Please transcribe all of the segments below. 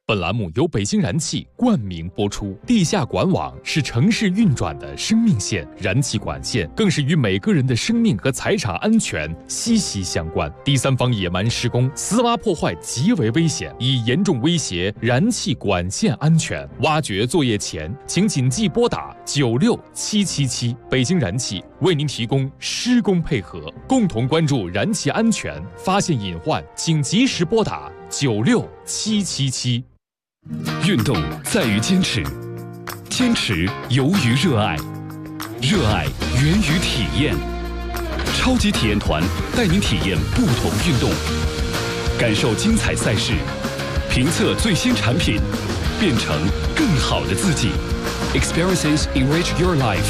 本栏目由北京燃气冠名播出。地下管网是城市运转的生命线，燃气管线更是与每个人的生命和财产安全息息相关。第三方野蛮施工、私挖破坏极为危险，已严重威胁燃气管线安全。挖掘作业前，请谨记拨打96777。北京燃气为您提供施工配合，共同关注燃气安全，发现隐患请及时拨打96777。 运动在于坚持，坚持由于热爱，热爱源于体验。超级体验团带您体验不同运动，感受精彩赛事，评测最新产品，变成更好的自己。Experiences enrich your life。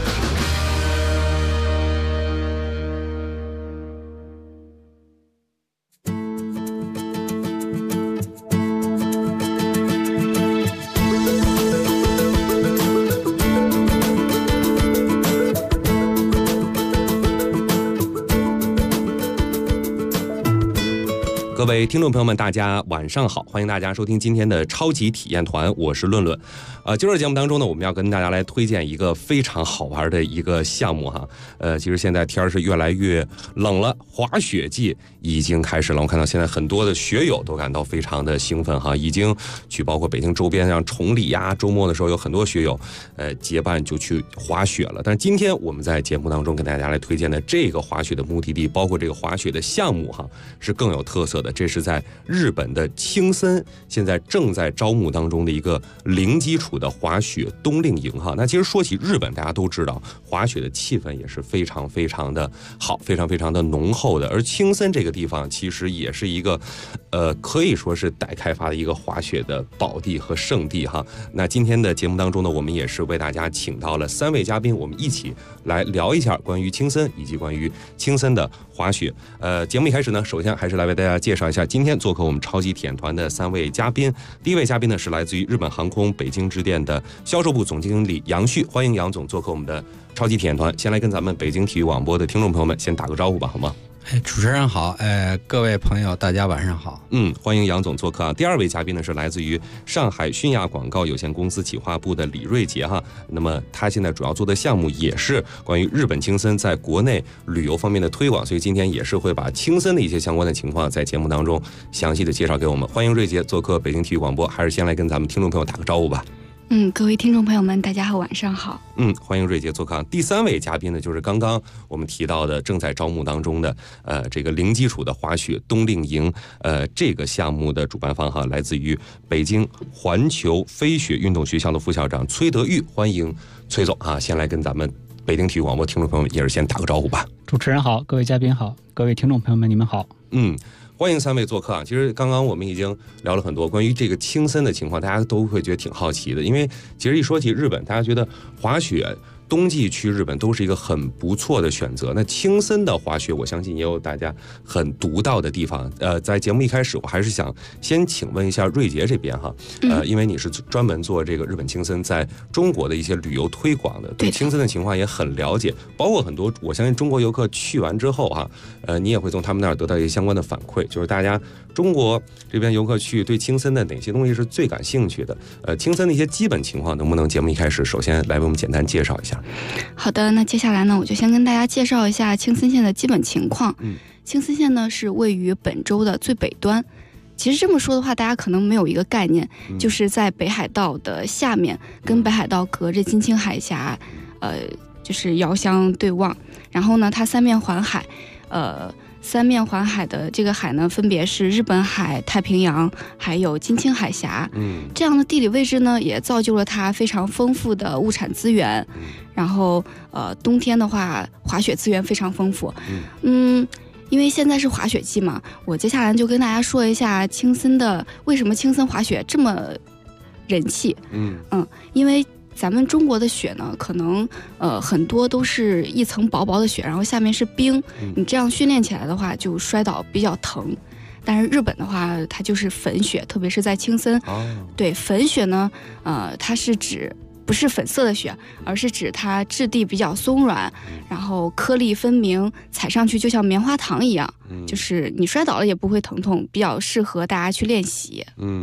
各位听众朋友们，大家晚上好，欢迎大家收听今天的超级体验团，我是论论。今儿节目当中呢，我们要跟大家来推荐一个非常好玩的一个项目哈。其实现在天是越来越冷了，滑雪季已经开始了。我看到现在很多的雪友都感到非常的兴奋哈，已经去包括北京周边像崇礼呀，周末的时候有很多雪友结伴就去滑雪了。但是今天我们在节目当中跟大家来推荐的这个滑雪的目的地，包括这个滑雪的项目哈，是更有特色的。这是在日本的青森，现在正在招募当中的一个零基础的滑雪冬令营哈。那其实说起日本，大家都知道滑雪的气氛也是非常非常的好，非常非常的浓厚的。而青森这个地方其实也是一个可以说是待开发的一个滑雪的宝地和圣地哈。那今天的节目当中呢，我们也是为大家请到了3位嘉宾，我们一起来聊一下关于青森以及关于青森的滑雪。节目一开始呢，首先还是来为大家介绍一下今天做客我们超级体验团的3位嘉宾。第一位嘉宾呢是来自于日本航空北京支店的销售部总经理杨旭，欢迎杨总做客我们的超级体验团。先来跟咱们北京体育广播的听众朋友们先打个招呼吧，好吗？ 主持人好，各位朋友大家晚上好。 欢迎杨总做客啊。第二位嘉宾呢是来自于上海迅亚广告有限公司企划部的李瑞杰哈。那么他现在主要做的项目也是关于日本青森在国内旅游方面的推广，所以今天也是会把青森的一些相关的情况在节目当中详细的介绍给我们。欢迎瑞杰做客北京体育广播，还是先来跟咱们听众朋友打个招呼吧。 各位听众朋友们大家好，晚上好。 欢迎瑞杰做客。第3位嘉宾呢就是刚刚我们提到的正在招募当中的这个零基础的滑雪冬令营这个项目的主办方哈，来自于北京环球飞雪运动学校的副校长崔德玉，欢迎崔总啊。先来跟咱们北京体育广播听众朋友们也是先打个招呼吧。 主持人好，各位嘉宾好，各位听众朋友们你们好。 欢迎3位做客啊！其实刚刚我们已经聊了很多关于这个青森的情况，大家都会觉得挺好奇的，因为其实一说起日本，大家觉得滑雪冬季去日本都是一个很不错的选择。那青森的滑雪，我相信也有大家很独到的地方。在节目一开始，我还是想先请问一下瑞杰这边哈，因为你是专门做这个日本青森在中国的一些旅游推广的，对青森的情况也很了解，包括很多我相信中国游客去完之后哈，你也会从他们那儿得到一些相关的反馈，就是大家中国这边游客去对青森的哪些东西是最感兴趣的？青森的一些基本情况，能不能节目一开始首先来为我们简单介绍一下？ 好的，那接下来呢，我就先跟大家介绍一下青森县的基本情况。青森县呢是位于本州的最北端。其实这么说的话，大家可能没有一个概念，就是在北海道的下面，跟北海道隔着津轻海峡，就是遥相对望。然后呢，它三面环海，三面环海的这个海呢，分别是日本海、太平洋，还有津轻海峡。这样的地理位置呢，也造就了它非常丰富的物产资源。然后冬天的话，滑雪资源非常丰富。因为现在是滑雪季嘛，我接下来就跟大家说一下青森的为什么青森滑雪这么人气。因为咱们中国的雪呢，可能很多都是一层薄薄的雪，然后下面是冰，你这样训练起来的话就摔倒比较疼。但是日本的话，它就是粉雪，特别是在青森。对，粉雪呢，它是指不是粉色的雪，而是指它质地比较松软，然后颗粒分明，踩上去就像棉花糖一样，就是你摔倒了也不会疼痛，比较适合大家去练习。对。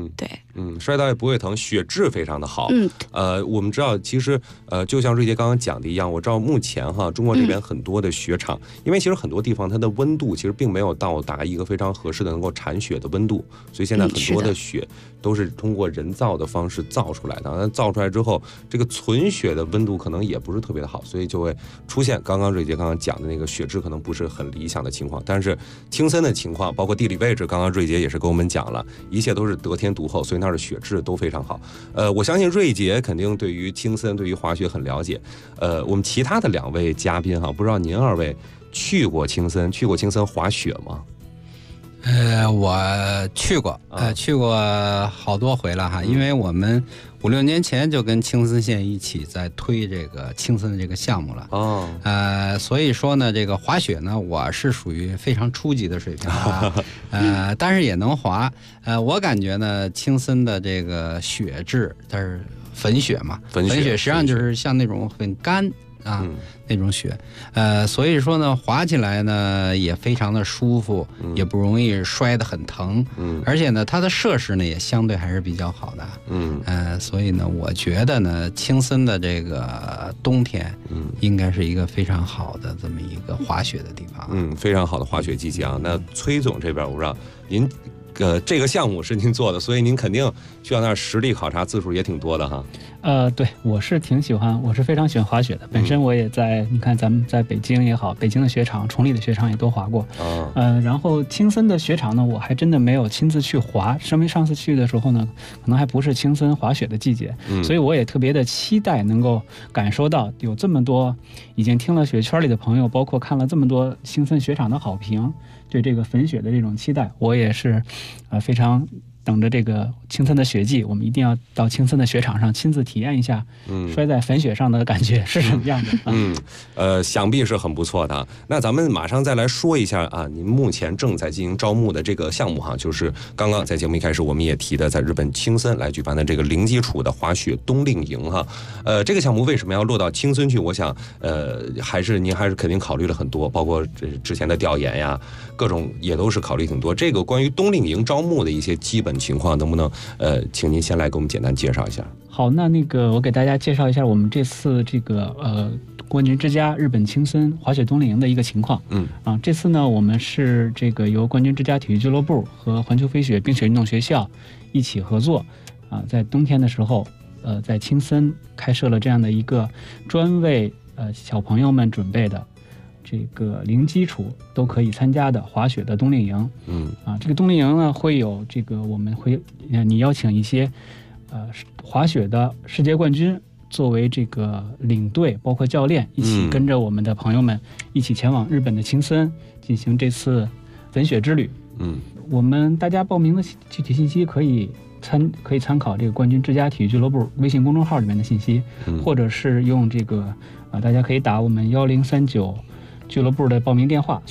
摔倒也不会疼，血质非常的好。我们知道，其实就像瑞杰刚刚讲的一样，我知道目前中国这边很多的雪场，因为其实很多地方它的温度其实并没有到达一个非常合适的能够产雪的温度，所以现在很多的雪都是通过人造的方式造出来的。那造出来之后，这个存雪的温度可能也不是特别的好，所以就会出现刚刚瑞杰刚刚讲的那个雪质可能不是很理想的情况。但是青森的情况，包括地理位置，刚刚瑞杰也是跟我们讲了，一切都是得天独厚，所以那儿的雪质都非常好。我相信瑞杰肯定对于青森、对于滑雪很了解。我们其他的2位嘉宾不知道您2位去过青森滑雪吗？ 我去过，去过好多回了哈，因为我们5、6年前就跟青森县一起在推这个青森的这个项目了。所以说呢，这个滑雪呢，我是属于非常初级的水平但是也能滑。我感觉呢，青森的这个雪质，它是粉雪嘛，粉雪实际上就是像那种很干那种雪，所以说呢，滑起来呢也非常的舒服，也不容易摔得很疼，而且呢，它的设施呢也相对还是比较好的，所以呢，我觉得呢，青森的这个冬天，应该是一个非常好的这么一个滑雪的地方， 非常好的滑雪季节啊。那崔总这边，我不知道您。这个项目是您做的，所以您肯定去到那儿实地考察次数也挺多的哈。 对，我是非常喜欢滑雪的。本身我也在，你看咱们在北京也好，北京的雪场、崇礼的雪场也都滑过。然后青森的雪场呢，我还真的没有亲自去滑。上次去的时候呢，可能还不是青森滑雪的季节，所以我也特别的期待能够感受到有这么多已经听了雪圈里的朋友，包括看了这么多青森雪场的好评，对这个粉雪的这种期待，我也是非常等着这个青森的雪季，我们一定要到青森的雪场上亲自体验一下，摔在粉雪上的感觉是什么样的。 想必是很不错的。那咱们马上再来说一下您目前正在进行招募的这个项目就是刚刚在节目一开始我们也提的，在日本青森来举办的这个零基础的滑雪冬令营这个项目为什么要落到青森去？我想您还是肯定考虑了很多，包括之前的调研呀，各种也都是考虑挺多。这个关于冬令营招募的一些基本情况，能不能请您先来给我们简单介绍一下？ 好，那个我给大家介绍一下我们这次这个冠军之家日本青森滑雪冬令营的一个情况。这次呢，我们是这个由冠军之家体育俱乐部和环球飞雪冰雪运动学校一起合作在冬天的时候在青森开设了这样的一个专为小朋友们准备的这个零基础都可以参加的滑雪的冬令营。这个冬令营呢，会有这个我们会你邀请一些滑雪的世界冠军作为这个领队，包括教练，一起跟着我们的朋友们一起前往日本的青森进行这次粉雪之旅。我们大家报名的具体信息可以参考这个冠军之家体育俱乐部微信公众号里面的信息，或者是用这个大家可以打我们1039俱乐部的报名电话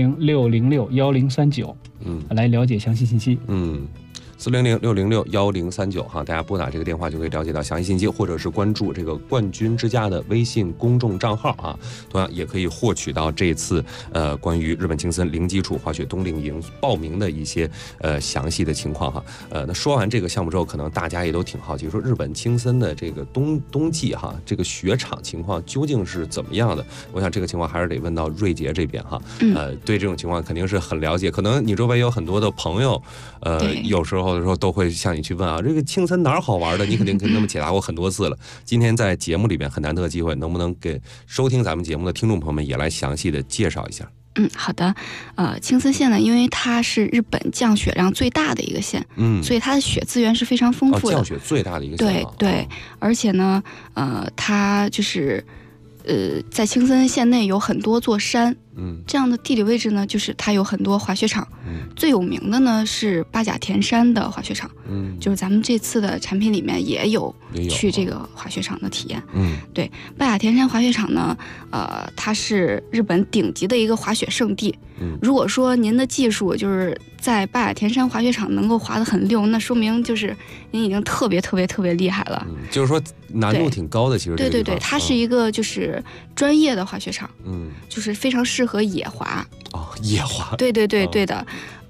400-606-1039来了解详细信息。400-606-1039大家拨打这个电话就可以了解到详细信息，或者是关注这个冠军之家的微信公众账号同样也可以获取到这次关于日本青森零基础滑雪冬令营报名的一些详细的情况那说完这个项目之后，可能大家也都挺好奇，说日本青森的这个冬季这个雪场情况究竟是怎么样的？我想这个情况还是得问到瑞杰这边对这种情况肯定是很了解，可能你周围有很多的朋友有时候都会向你去问这个青森哪儿好玩的，你肯定跟他们解答过很多次了。今天在节目里边很难得的机会，能不能给收听咱们节目的听众朋友们也来详细的介绍一下？ 好的。青森县呢，因为它是日本降雪量最大的一个县，所以它的雪资源是非常丰富的。 降雪最大的一个县。 对，而且呢，它就是在青森县内有很多座山。这样的地理位置呢，就是它有很多滑雪场。最有名的呢是八甲田山的滑雪场。就是咱们这次的产品里面也有去这个滑雪场的体验。对，八甲田山滑雪场呢，它是日本顶级的一个滑雪胜地。如果说您的技术就是在八甲田山滑雪场能够滑得很溜，那说明就是您已经特别厉害了。 就是说难度挺高的，其实对，它是一个就是专业的滑雪场。就是非常适合野滑。 野滑。 对的。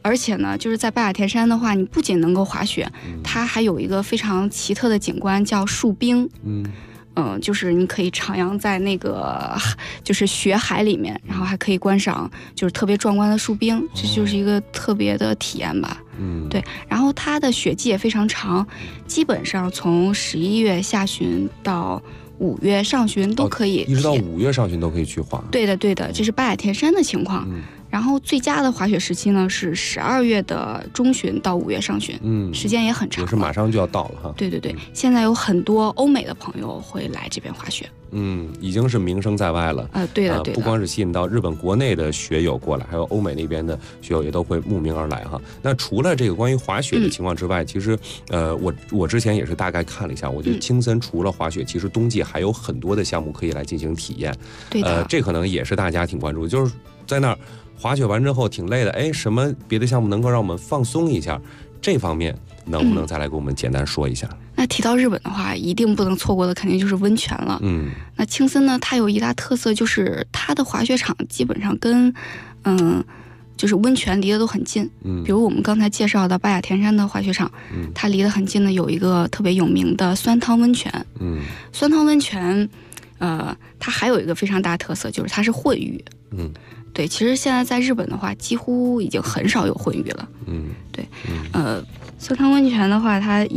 而且呢，就是在白马田山的话，你不仅能够滑雪，它还有一个非常奇特的景观叫树冰。就是你可以徜徉在那个就是雪海里面，然后还可以观赏就是特别壮观的树冰，这就是一个特别的体验吧。对。然后它的雪季也非常长，基本上从11月下旬到5月上旬都可以， 一直到5月上旬都可以去滑。 对的，这是白马田山的情况。然后最佳的滑雪时期呢是12月的中旬到5月上旬，时间也很长， 也是马上就要到了哈。 对，现在有很多欧美的朋友会来这边滑雪， 已经是名声在外了。 对的， 不光是吸引到日本国内的雪友过来，还有欧美那边的雪友也都会慕名而来哈。那除了这个关于滑雪的情况之外，其实我之前也是大概看了一下，我觉得青森除了滑雪，其实冬季还有很多的项目可以来进行体验。 对的， 这可能也是大家挺关注的，就是在那儿滑雪完之后挺累的，什么别的项目能够让我们放松一下？这方面能不能再来给我们简单说一下？ 那提到日本的话，一定不能错过的肯定就是温泉了。那青森呢，它有一大特色就是它的滑雪场基本上跟就是温泉离得都很近。比如我们刚才介绍的白马田山的滑雪场，它离得很近的有一个特别有名的酸汤温泉。酸汤温泉，它还有一个非常大的特色，就是它是混浴。对，其实现在在日本的话，几乎已经很少有混浴了。对，酸汤温泉的话，它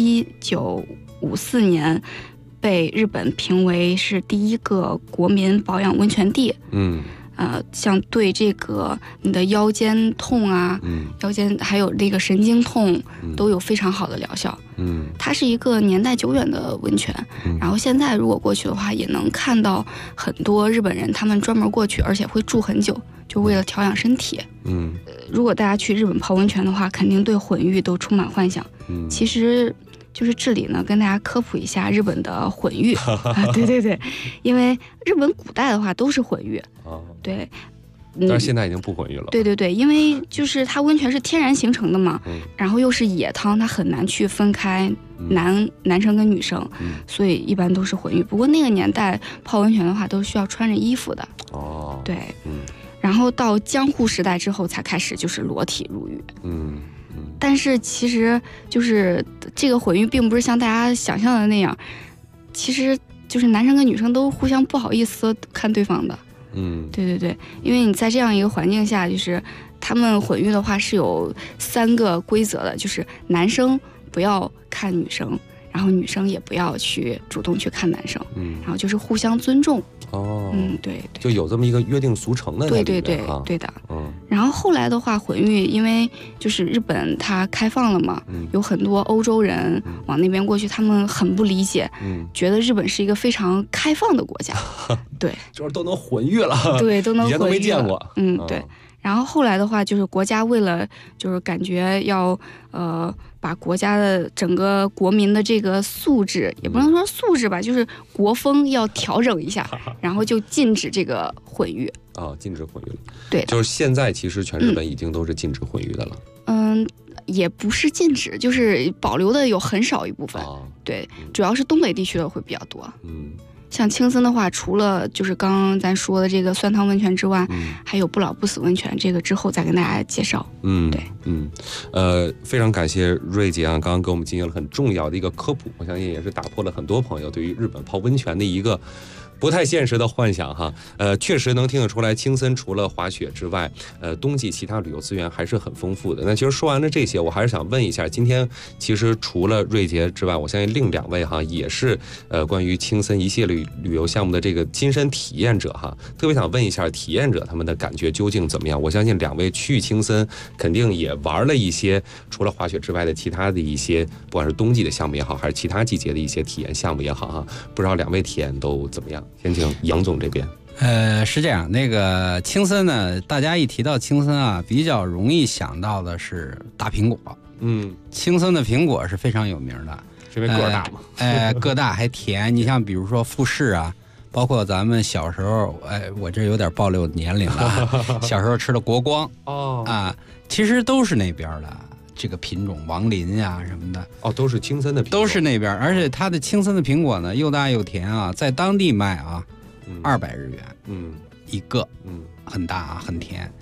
1954年被日本评为是第一个国民保养温泉地。像对这个你的腰间痛啊，腰间还有这个神经痛，都有非常好的疗效。它是一个年代久远的温泉，然后现在如果过去的话，也能看到很多日本人他们专门过去，而且会住很久，就为了调养身体。如果大家去日本泡温泉的话，肯定对混浴都充满幻想。其实就是这里呢，跟大家科普一下日本的混浴。对，因为日本古代的话都是混浴。对。 但是现在已经不混浴了。 对，因为就是它温泉是天然形成的嘛，然后又是野汤，它很难去分开男生跟女生，所以一般都是混浴。不过那个年代泡温泉的话，都需要穿着衣服的。对，然后到江户时代之后才开始就是裸体入浴。但是其实就是这个混浴并不是像大家想象的那样，其实就是男生跟女生都互相不好意思看对方的。对，因为你在这样一个环境下，就是他们混浴的话是有3个规则的，就是男生不要看女生，然后女生也不要去主动去看男生，然后就是互相尊重。对， 就有这么一个约定俗成的。 对的。然后后来的话，混浴因为就是日本它开放了嘛，有很多欧洲人往那边过去，他们很不理解，觉得日本是一个非常开放的国家。对， 就是都能混浴了。 对，都能混浴了。以前都没见过。 对。然后后来的话，就是国家为了就是感觉要把国家的整个国民的这个素质，也不能说素质吧，就是国风要调整一下，然后就禁止这个混浴。 禁止混浴了。 对， 就是现在其实全日本已经都是禁止混浴的了。 也不是禁止，就是保留的有很少一部分。对，主要是东北地区的会比较多。像青森的话，除了就是刚刚咱说的这个酸汤温泉之外，还有不老不死温泉，这个之后再跟大家介绍。对， 非常感谢瑞姐刚刚给我们进行了很重要的一个科普，我相信也是打破了很多朋友对于日本泡温泉的一个不太现实的幻想哈。确实能听得出来，青森除了滑雪之外，冬季其他旅游资源还是很丰富的。那其实说完了这些，我还是想问一下，今天其实除了瑞杰之外，我相信另2位哈也是关于青森一系列旅游项目的这个亲身体验者哈，特别想问一下体验者他们的感觉究竟怎么样？我相信2位去青森肯定也玩了一些除了滑雪之外的其他的一些，不管是冬季的项目也好，还是其他季节的一些体验项目也好哈，不知道2位体验都怎么样？先请杨总这边。 是这样，那个青森呢，大家一提到青森啊，比较容易想到的是大苹果。青森的苹果是非常有名的， 是因为个儿大吗？ 个大还甜。你像比如说富士啊，包括咱们小时候，我这有点暴露年龄了，小时候吃的国光其实都是那边的。这个品种王林啊什么的都是青森的苹果， 都是那边，而且它的青森的苹果呢又大又甜啊，在当地卖200日元一个，很大很甜。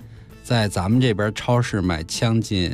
在咱们这边超市买将近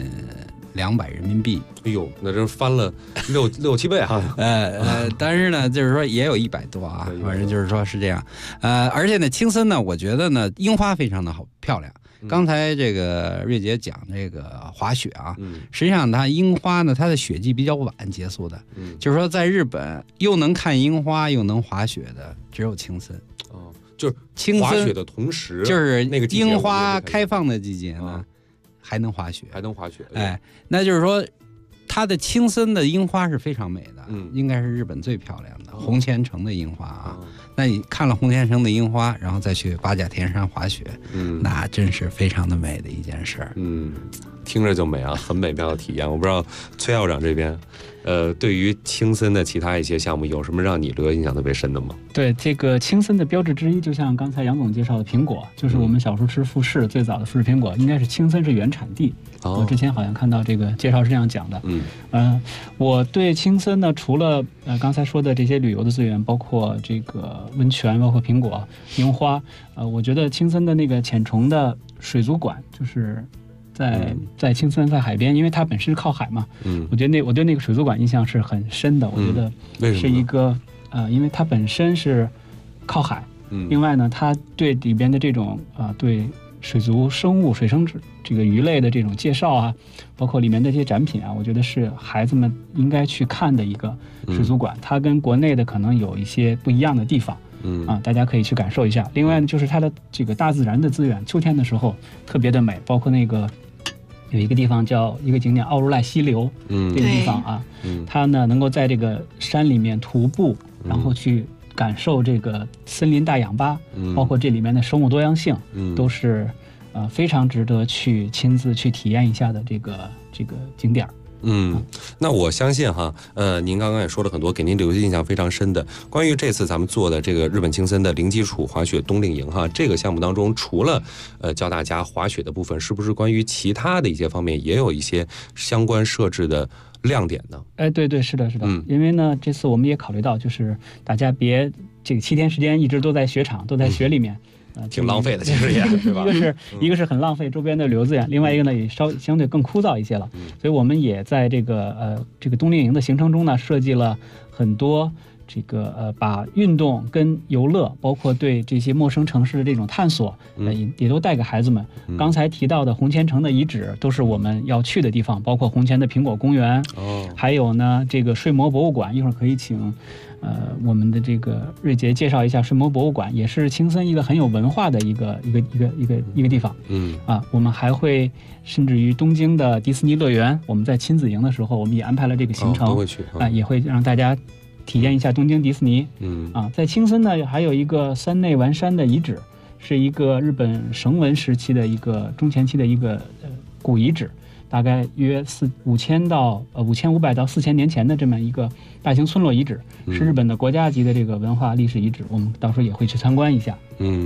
200人民币。 哎呦，那这翻了六七倍哈。 但是呢，就是说也有100多啊，反正就是说是这样。而且呢，青森呢，我觉得呢，樱花非常的好漂亮。刚才这个瑞姐讲这个滑雪啊，实际上它樱花呢，它的雪季比较晚结束的，就是说在日本又能看樱花又能滑雪的只有青森。 哦，就是滑雪的同时， 就是那个樱花开放的季节呢，还能滑雪，哎，那就是说它的青森的樱花是非常美的，应该是日本最漂亮的红千城的樱花啊。那你看了红千城的樱花，然后再去八甲田山滑雪，那真是非常的美的一件事儿。 听着就美啊，很美妙的体验。我不知道崔校长这边，对于青森的其他一些项目，有什么让你留下印象特别深的吗？ 对，这个青森的标志之一，就像刚才杨总介绍的苹果，就是我们小时候吃富士最早的富士苹果，应该是青森是原产地。我之前好像看到这个介绍是这样讲的。我对青森呢，除了刚才说的这些旅游的资源，包括这个温泉，包括苹果、樱花，我觉得青森的那个浅虫的水族馆，就是在青森在海边，因为它本身是靠海嘛。我对那个水族馆印象是很深的。我觉得是一个因为它本身是靠海，另外呢，它对里边的这种对水族生物、水生这个鱼类的这种介绍啊，包括里面的这些展品啊，我觉得是孩子们应该去看的一个水族馆。它跟国内的可能有一些不一样的地方，大家可以去感受一下。另外呢，就是它的这个大自然的资源，秋天的时候特别的美，包括那个有一个地方叫一个景点奥如赖溪流，这个地方啊，它呢能够在这个山里面徒步，然后去感受这个森林大氧吧，包括这里面的生物多样性，都是非常值得去亲自去体验一下的这个景点。 那我相信哈，您刚刚也说了很多，给您留下印象非常深的。关于这次咱们做的这个日本青森的零基础滑雪冬令营哈，这个项目当中，除了教大家滑雪的部分，是不是关于其他的一些方面也有一些相关设置的亮点呢？ 对，是的。因为呢，这次我们也考虑到，就是大家别这个7天时间一直都在雪场，都在雪里面。 挺浪费的，其实也是吧。 一个是很浪费周边的旅游资源，另外一个呢也相对更枯燥一些了。所以我们也在这个冬令营的行程中呢，设计了很多这个把运动跟游乐，包括对这些陌生城市的这种探索，也都带给孩子们。刚才提到的红千城的遗址都是我们要去的地方，包括红千的苹果公园，还有呢这个睡魔博物馆，一会儿可以请我们的这个瑞杰介绍一下睡魔博物馆，也是青森一个很有文化的一个地方。我们还会甚至于东京的迪士尼乐园，我们在亲子营的时候，我们也安排了这个行程， 都会去也会让大家体验一下东京迪士尼。在青森呢，还有一个三内丸山的遗址，是一个日本绳文时期的一个中前期的一个古遗址。大概约5500到4000年前的这么一个大型村落遗址，是日本的国家级的这个文化历史遗址，我们到时候也会去参观一下。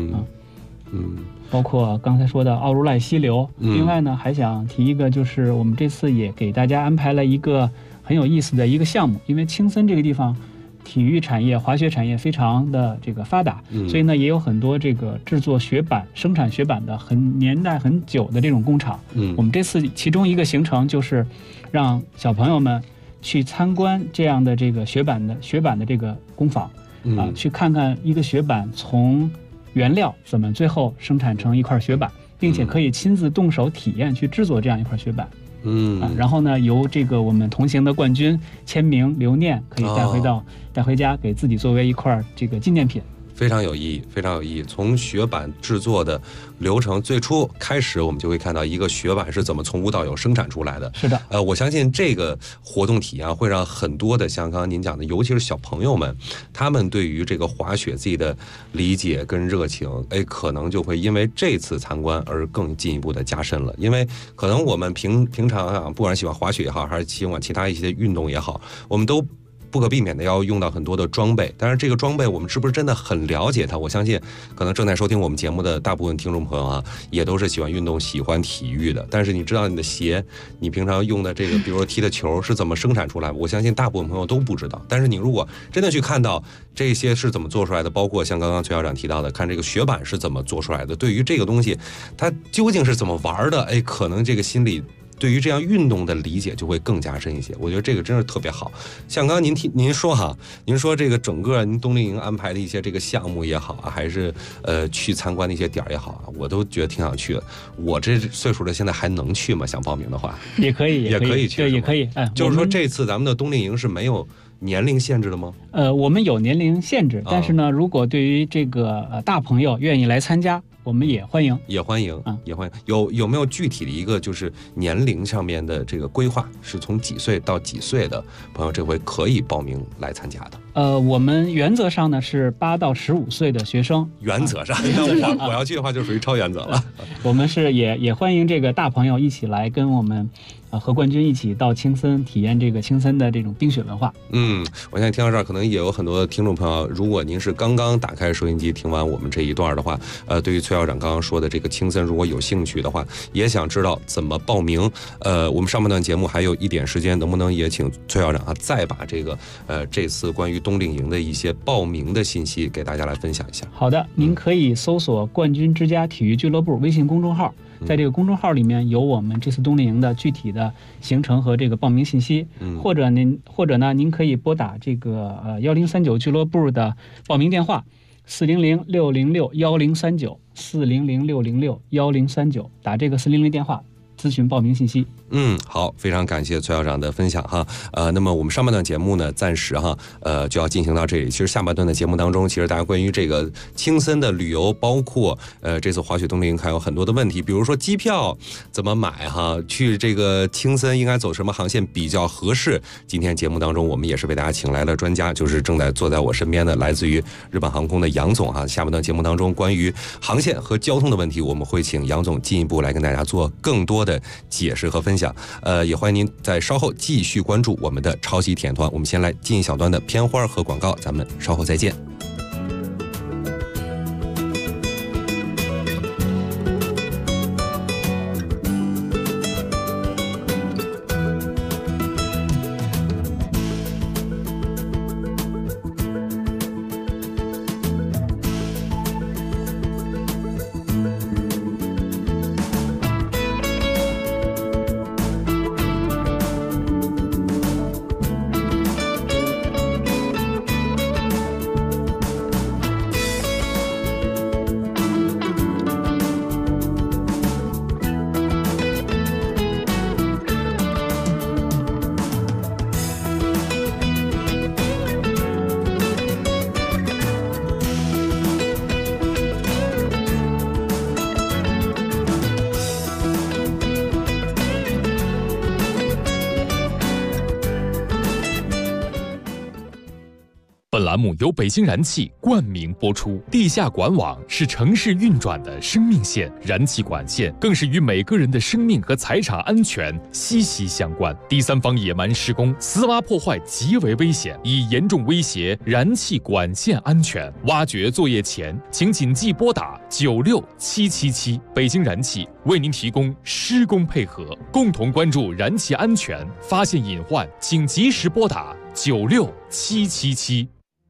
包括刚才说的奥如赖溪流。另外呢，还想提一个，就是我们这次也给大家安排了一个很有意思的一个项目，因为青森这个地方体育产业、滑雪产业非常的这个发达，所以呢也有很多这个制作雪板、生产雪板的年代很久的这种工厂。我们这次其中一个行程就是让小朋友们去参观这样的这个雪板的这个工坊，去看看一个雪板从原料怎么最后生产成一块雪板，并且可以亲自动手体验去制作这样一块雪板。然后呢，由这个我们同行的冠军签名留念，可以带回家，给自己作为一块这个纪念品。 非常有意义，非常有意义。从雪板制作的流程最初开始，我们就会看到一个雪板是怎么从无到有生产出来的。 是的， 我相信这个活动体验会让很多的像刚刚您讲的，尤其是小朋友们，他们对于这个滑雪自己的理解跟热情，可能就会因为这次参观而更进一步的加深了。因为可能我们平常啊，不管是喜欢滑雪也好，还是喜欢其他一些运动也好，我们都不可避免的要用到很多的装备。但是这个装备我们是不是真的很了解它？我相信可能正在收听我们节目的大部分听众朋友啊，也都是喜欢运动、喜欢体育的。但是你知道你的鞋，你平常用的这个，比如说踢的球是怎么生产出来的？我相信大部分朋友都不知道。但是你如果真的去看到这些是怎么做出来的，包括像刚刚崔校长提到的，看这个雪板是怎么做出来的，对于这个东西它究竟是怎么玩的，哎，可能这个心里对于这样运动的理解就会更加深一些。我觉得这个真是特别好。像刚刚您说哈，您说这个整个您冬令营安排的一些这个项目也好啊，还是去参观的一些点也好啊，我都觉得挺想去的。我这岁数的现在还能去吗？想报名的话， 也可以去， 对，也可以。 就是说这次咱们的冬令营是没有年龄限制的吗？ 我们有年龄限制，但是呢，如果对于这个大朋友愿意来参加，我们也欢迎，也欢迎。有没有具体的一个就是年龄上面的这个规划？是从几岁到几岁的朋友这回可以报名来参加的？ 我们原则上呢是8到15岁的学生。 原则上，我要去的话就属于超原则了。 我们是也欢迎这个大朋友一起来跟我们和冠军一起到青森体验这个青森的这种冰雪文化。 我现在听到这儿，可能也有很多的听众朋友，如果您是刚刚打开收音机听完我们这一段的话，对于崔校长刚刚说的这个青森，如果有兴趣的话，也想知道怎么报名。我们上半段节目还有一点时间，能不能也请崔校长啊，再把这个这次关于冬令营的一些报名的信息给大家来分享一下？ 好的，您可以搜索冠军之家体育俱乐部微信公众号，在这个公众号里面有我们这次冬令营的具体的行程和这个报名信息，或者呢您可以拨打这个1039俱乐部的报名电话400-606-1039，400-606-1039，打这个400电话咨询报名信息。 好，非常感谢崔校长的分享哈。那么我们上半段节目呢，暂时哈，就要进行到这里。其实下半段的节目当中，其实大家关于这个青森的旅游，包括这次滑雪冬令营还有很多的问题，比如说机票怎么买哈，去这个青森应该走什么航线比较合适。今天节目当中，我们也是为大家请来了专家，就是正在坐在我身边的来自于日本航空的杨总哈。下半段节目当中，关于航线和交通的问题，我们会请杨总进一步来跟大家做更多的解释和分享。也欢迎您在稍后继续关注我们的超级体验团。我们先来进一小段的片花和广告，咱们稍后再见。 本栏目由北京燃气冠名播出。地下管网是城市运转的生命线，燃气管线更是与每个人的生命和财产安全息息相关。第三方野蛮施工、私挖破坏极为危险，已严重威胁燃气管线安全。挖掘作业前，请谨记拨打96777。北京燃气为您提供施工配合，共同关注燃气安全，发现隐患请及时拨打96777。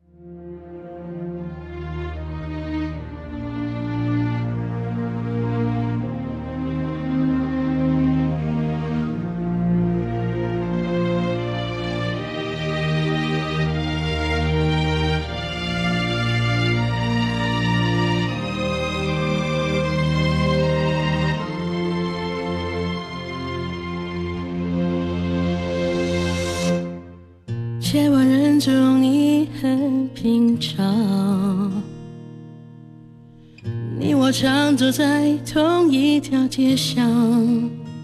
千万人中你很平常，你我常走在同一条街上，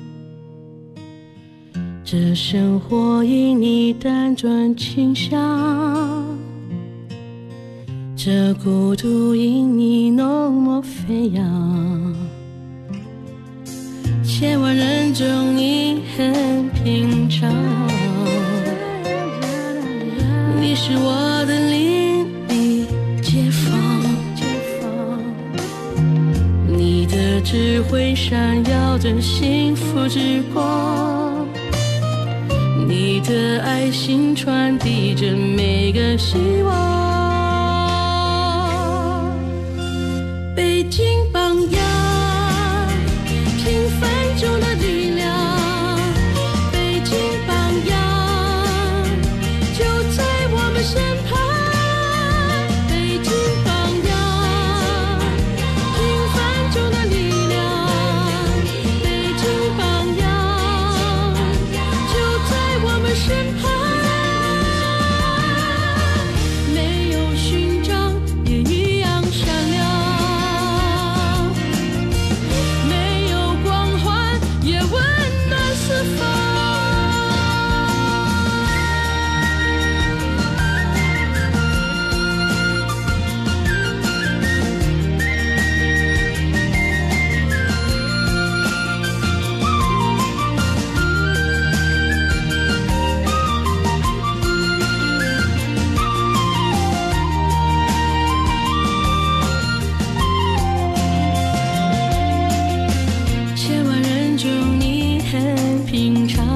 这生活因你单转倾向，这孤独因你浓墨飞扬。千万人中你很平常， 是我的邻里街坊，你的智慧闪耀着幸福之光，你的爱心传递着每个希望。北京榜样，平凡中的力量，北京榜样就在我们身旁。北京榜样，平凡中的力量，北京榜样就在我们身旁。没有勋章也一样闪亮，没有光环也温暖四方。千万人中你很平常，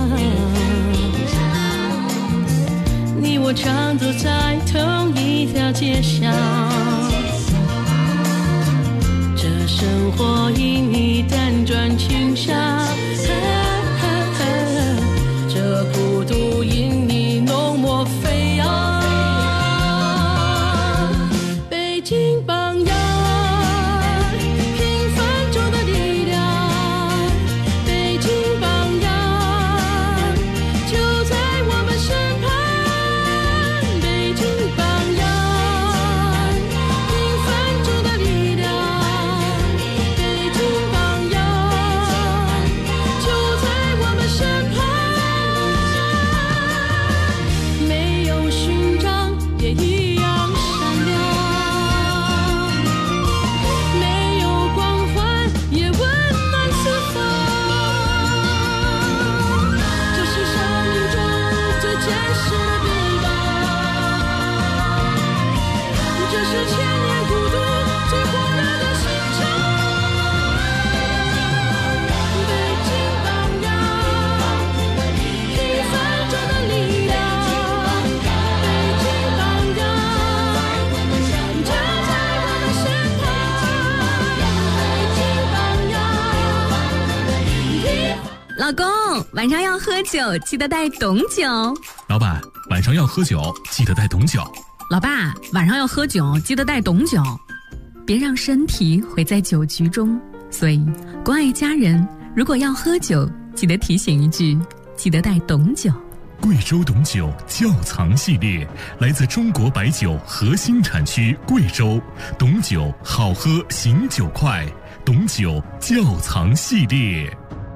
你我常走在同一条街上，这生活因你辗转倾向，这孤独因你浓墨飞扬。北京榜样，平凡中的力量，北京榜样就在我们身旁。北京榜样，平凡中的力量，北京榜样就在我们身旁。没有勋章也一样闪亮，没有光环也温暖四方。这是生命中最真实的臂膀，这是千年孤独最火热的心肠。北京榜样，平凡中的力量，北京榜样就在我们身旁。北京榜样， 老公，晚上要喝酒，记得带董酒。 老板，晚上要喝酒，记得带董酒。 老爸，晚上要喝酒，记得带董酒。别让身体毁在酒局中。所以，关爱家人，如果要喝酒，记得提醒一句，记得带董酒。 贵州董酒窖藏系列来自中国白酒核心产区贵州，董酒好喝醒酒快，董酒窖藏系列。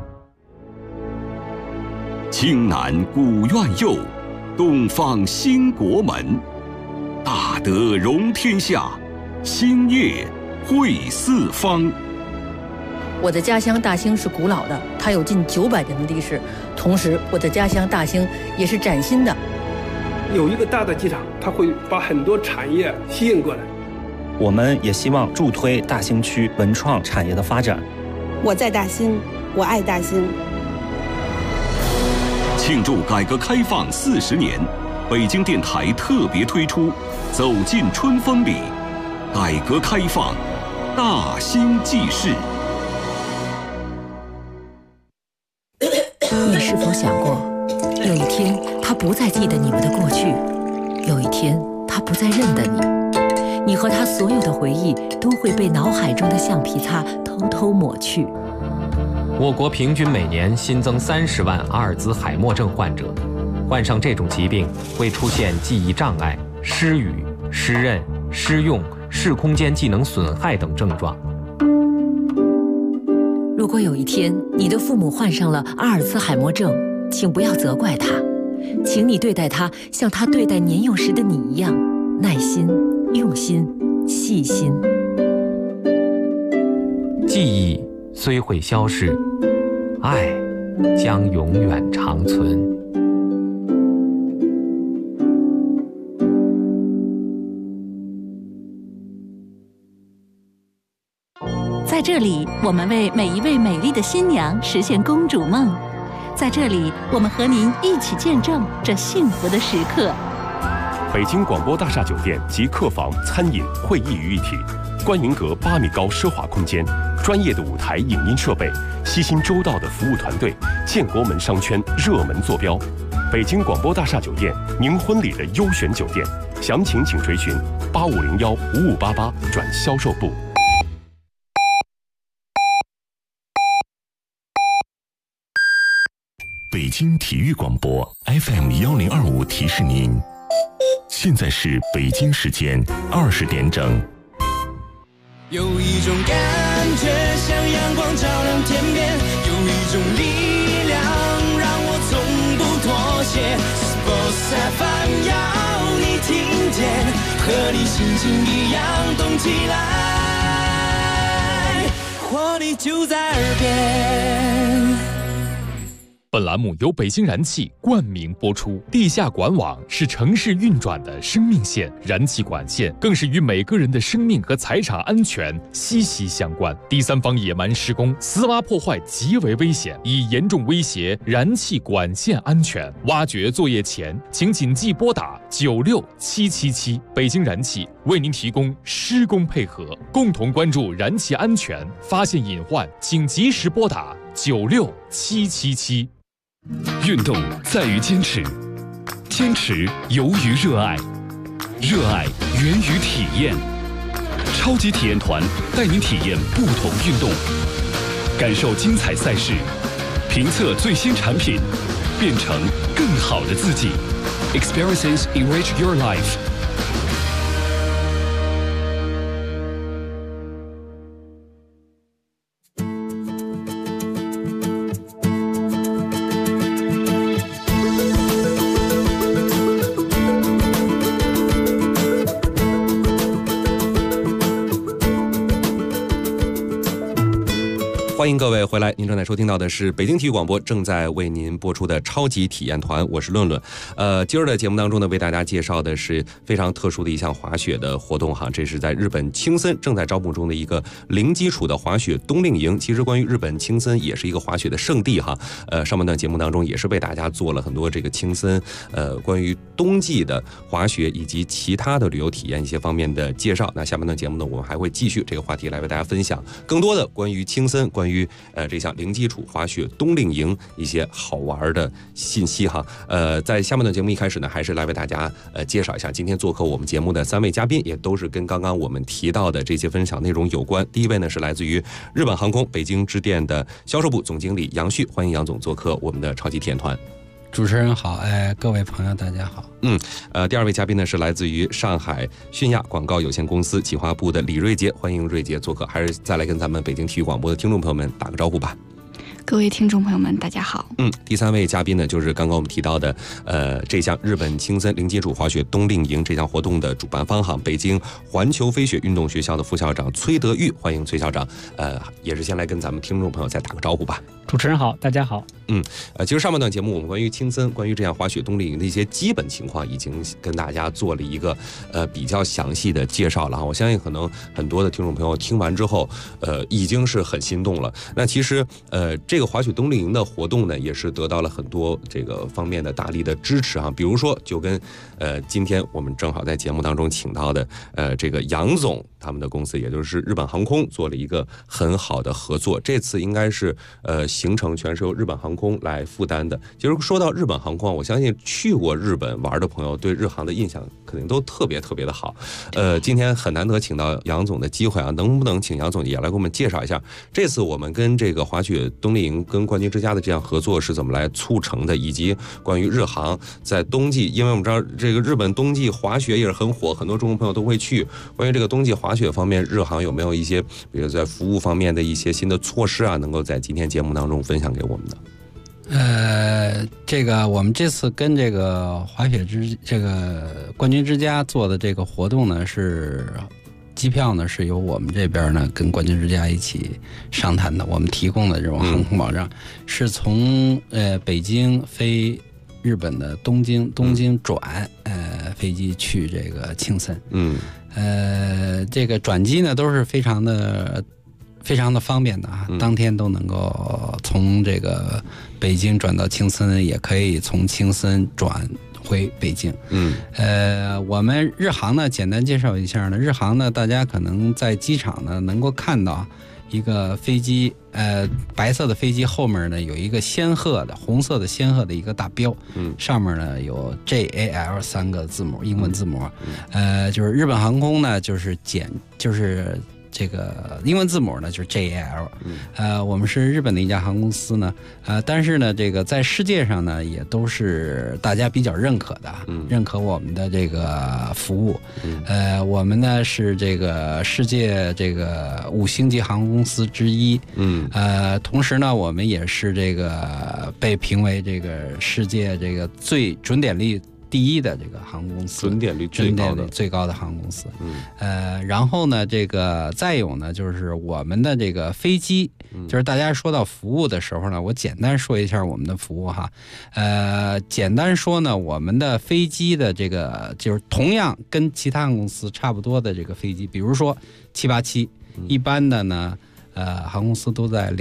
青南古院右，东方兴国门。大德容天下，兴业惠四方。 我的家乡大兴是古老的，它有近900年的历史。同时，我的家乡大兴也是崭新的。 有一个大的机场，它会把很多产业吸引过来。 我们也希望助推大兴区文创产业的发展。 我在大兴，我爱大兴。 庆祝改革开放40年，北京电台特别推出《走进春风里》，改革开放，大兴记事。 你是否想过，有一天他不再记得你们的过去，有一天他不再认得你，你和他所有的回忆都会被脑海中的橡皮擦偷偷抹去。 我国平均每年新增30万阿尔兹海默症患者，患上这种疾病会出现记忆障碍、失语、失认、失用、视空间技能损害等症状。 如果有一天你的父母患上了阿尔兹海默症，请不要责怪他，请你对待他像他对待年幼时的你一样，耐心、用心、细心。 记忆虽会消逝，爱将永远长存。 在这里，我们为每一位美丽的新娘实现公主梦。在这里，我们和您一起见证这幸福的时刻。 北京广播大厦酒店集客房、餐饮、会议于一体，观云阁8米高奢华空间，专业的舞台影音设备，悉心周到的服务团队，建国门商圈热门坐标。北京广播大厦酒店，您婚礼的优选酒店，详情请垂询8501-5588转销售部。 北京体育广播 FM1025提示您，现在是北京时间20点整。 有一种感觉像阳光照亮天边，有一种力量让我从不妥协。Sports FM 要你听见，和你心情一样动起来，活力就在耳边。 本栏目由北京燃气冠名播出。地下管网是城市运转的生命线，燃气管线更是与每个人的生命和财产安全息息相关。第三方野蛮施工、私挖破坏极为危险，已严重威胁燃气管线安全。挖掘作业前，请谨记拨打96777。北京燃气为您提供施工配合，共同关注燃气安全，发现隐患请及时拨打96777。 运动在于坚持，坚持由于热爱，热爱源于体验。超级体验团带您体验不同运动，感受精彩赛事，评测最新产品，变成更好的自己。Experiences enrich your life。 欢迎各位回来，您正在收听到的是北京体育广播正在为您播出的超级体验团，我是论论。今儿的节目当中呢，为大家介绍的是非常特殊的一项滑雪的活动哈，这是在日本青森正在招募中的一个零基础的滑雪冬令营。其实关于日本青森也是一个滑雪的圣地哈，上半段节目当中也是为大家做了很多这个青森关于冬季的滑雪以及其他的旅游体验一些方面的介绍。那下半段节目呢，我们还会继续这个话题来为大家分享更多的关于青森、关于这项零基础滑雪冬令营一些好玩的信息哈。在下半段节目一开始呢，还是来为大家介绍一下今天做客我们节目的3位嘉宾，也都是跟刚刚我们提到的这些分享内容有关。第一位呢是来自于日本航空北京支店的销售部总经理杨旭，欢迎杨总做客我们的超级体验团。 主持人好，各位朋友大家好。 第二位嘉宾呢是来自于上海迅亚广告有限公司企划部的李瑞杰，欢迎瑞杰做客。还是再来跟咱们北京体育广播的听众朋友们打个招呼吧。 各位听众朋友们大家好。 第三位嘉宾呢就是刚刚我们提到的这项日本青森零基础滑雪冬令营这项活动的主办方哈，北京环球飞雪运动学校的副校长崔德玉，欢迎崔校长。也是先来跟咱们听众朋友再打个招呼吧。 主持人好，大家好。 其实上半段节目我们关于青森、关于这样滑雪冬令营的一些基本情况，已经跟大家做了一个比较详细的介绍了哈。我相信可能很多的听众朋友听完之后，已经是很心动了。那其实这个滑雪冬令营的活动呢，也是得到了很多这个方面的大力的支持哈。比如说，就跟今天我们正好在节目当中请到的这个杨总他们的公司，也就是日本航空做了一个很好的合作。这次应该是行程全是由日本航空来负担的。其实说到日本航空，我相信去过日本玩的朋友对日航的印象肯定都特别特别的好。今天很难得请到杨总的机会啊，能不能请杨总也来给我们介绍一下这次我们跟这个滑雪冬令营跟冠军之家的这样合作是怎么来促成的，以及关于日航在冬季，因为我们知道这个日本冬季滑雪也是很火，很多中国朋友都会去。关于这个冬季滑雪方面，日航有没有一些比如在服务方面的一些新的措施啊，能够在今天节目当中分享给我们的？ 这个我们这次跟这个这个冠军之家做的这个活动呢，是机票呢是由我们这边呢跟冠军之家一起商谈的，我们提供的这种航空保障，是从北京飞日本的东京转飞机去这个青森。这个转机呢都是非常的非常的方便的啊，当天都能够从这个北京转到青森，也可以从青森转回北京。我们日航呢，简单介绍一下呢，日航呢，大家可能在机场呢能够看到一个飞机，白色的飞机后面呢有一个仙鹤的红色的仙鹤的一个大标，上面呢有 JAL 3个字母，英文字母，就是日本航空呢就是这个英文字母呢就是 JAL，我们是日本的一家航空公司呢，但是呢，这个在世界上呢也都是大家比较认可的，认可我们的这个服务，我们呢是这个世界这个5星级航空公司之一，同时呢，我们也是这个被评为这个世界这个最准点率第一的这个航空公司， 准点率最高的航空公司。然后呢，这个再有呢，就是我们的这个飞机，就是大家说到服务的时候呢，我简单说一下我们的服务哈。简单说呢，我们的飞机的这个就是同样跟其他航空公司差不多的这个飞机，比如说787，一般的呢，航空公司都在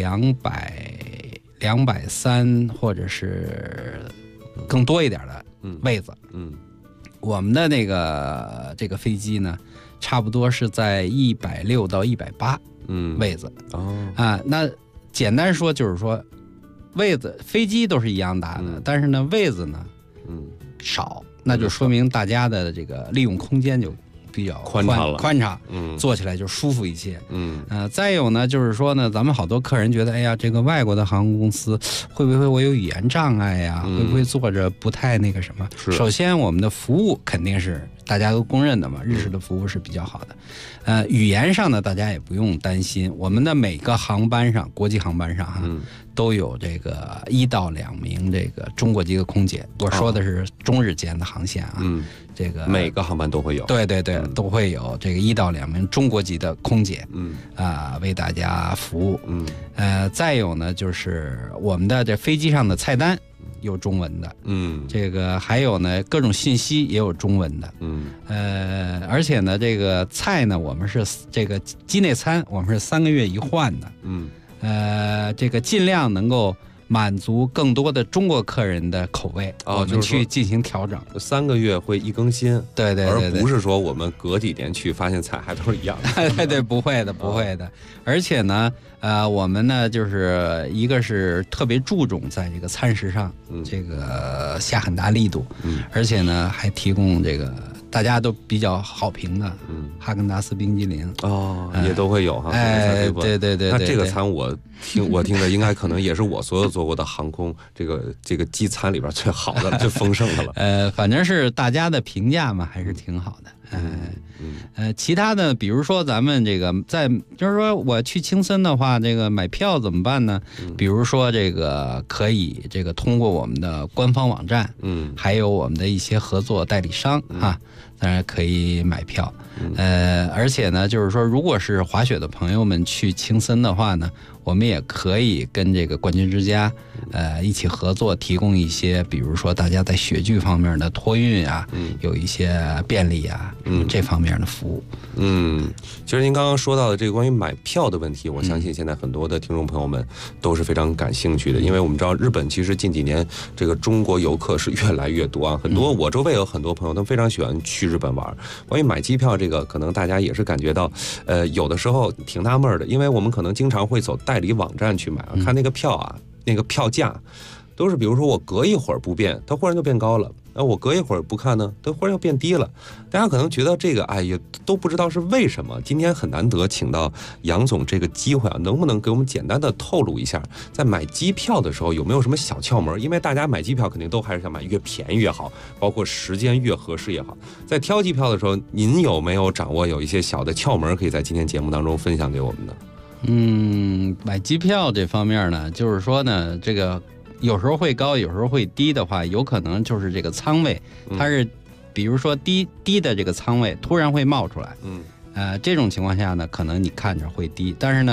230或者是更多一点的位子，我们的那个这个飞机呢，差不多是在160到180位子，那简单说就是说，位子飞机都是一样大的，但是呢位子呢，少，那就说明大家的这个利用空间就比较宽敞，坐起来就舒服一些。再有呢，就是说呢，咱们好多客人觉得，哎呀，这个外国的航空公司会不会我有语言障碍呀？会不会坐着不太那个什么？首先，我们的服务肯定是大家都公认的嘛，日式的服务是比较好的。语言上呢，大家也不用担心，我们的每个航班上，国际航班上哈，都有这个1到2名这个中国籍的空姐。我说的是中日间的航线啊。这个每个航班都会有， 对，都会有这个1到2名中国籍的空姐，为大家服务。再有呢，就是我们的这飞机上的菜单有中文的，这个还有呢，各种信息也有中文的，而且呢，这个菜呢，我们是这个机内餐，我们是3个月一换的，这个尽量能够满足更多的中国客人的口味，我们去进行调整。 3个月会一更新， 对， 而不是说我们隔几年去发现菜还都是一样的。 对，不会的。而且呢，我们呢就是一个是特别注重在这个餐食上，这个下很大力度，而且呢还提供这个大家都比较好评的，哈根达斯冰激凌也都会有哈。 对。 那这个餐我听的应该可能也是我所有做过的航空这个机餐里边最好的、最丰盛的了。 反正是大家的评价嘛，还是挺好的。其他的，比如说咱们这个就是说我去青森的话，这个买票怎么办呢？比如说这个可以这个通过我们的官方网站，还有我们的一些合作代理商当然可以买票。而且呢，就是说如果是滑雪的朋友们去青森的话呢，我们也可以跟这个冠军之家一起合作，提供一些比如说大家在雪具方面的托运啊，有一些便利啊，这方面的服务。 其实您刚刚说到的这个关于买票的问题，我相信现在很多的听众朋友们都是非常感兴趣的，因为我们知道日本其实近几年这个中国游客是越来越多啊，很多我周围有很多朋友都非常喜欢去日本玩。关于买机票这个，可能大家也是感觉到有的时候挺纳闷的，因为我们可能经常会走代理网站去买啊，看那个票啊，那个票价都是比如说我隔一会儿不变，它忽然就变高了，我隔一会儿不看呢，它忽然又变低了。大家可能觉得这个也都不知道是为什么。今天很难得请到杨总这个机会啊，能不能给我们简单的透露一下，在买机票的时候有没有什么小窍门？因为大家买机票肯定都还是想买越便宜越好，包括时间越合适也好。在挑机票的时候，您有没有掌握有一些小的窍门可以在今天节目当中分享给我们呢？ 买机票这方面呢，就是说呢，这个有时候会高，有时候会低的话，有可能就是这个仓位，它是比如说低的这个仓位突然会冒出来，这种情况下呢，可能你看着会低，但是呢，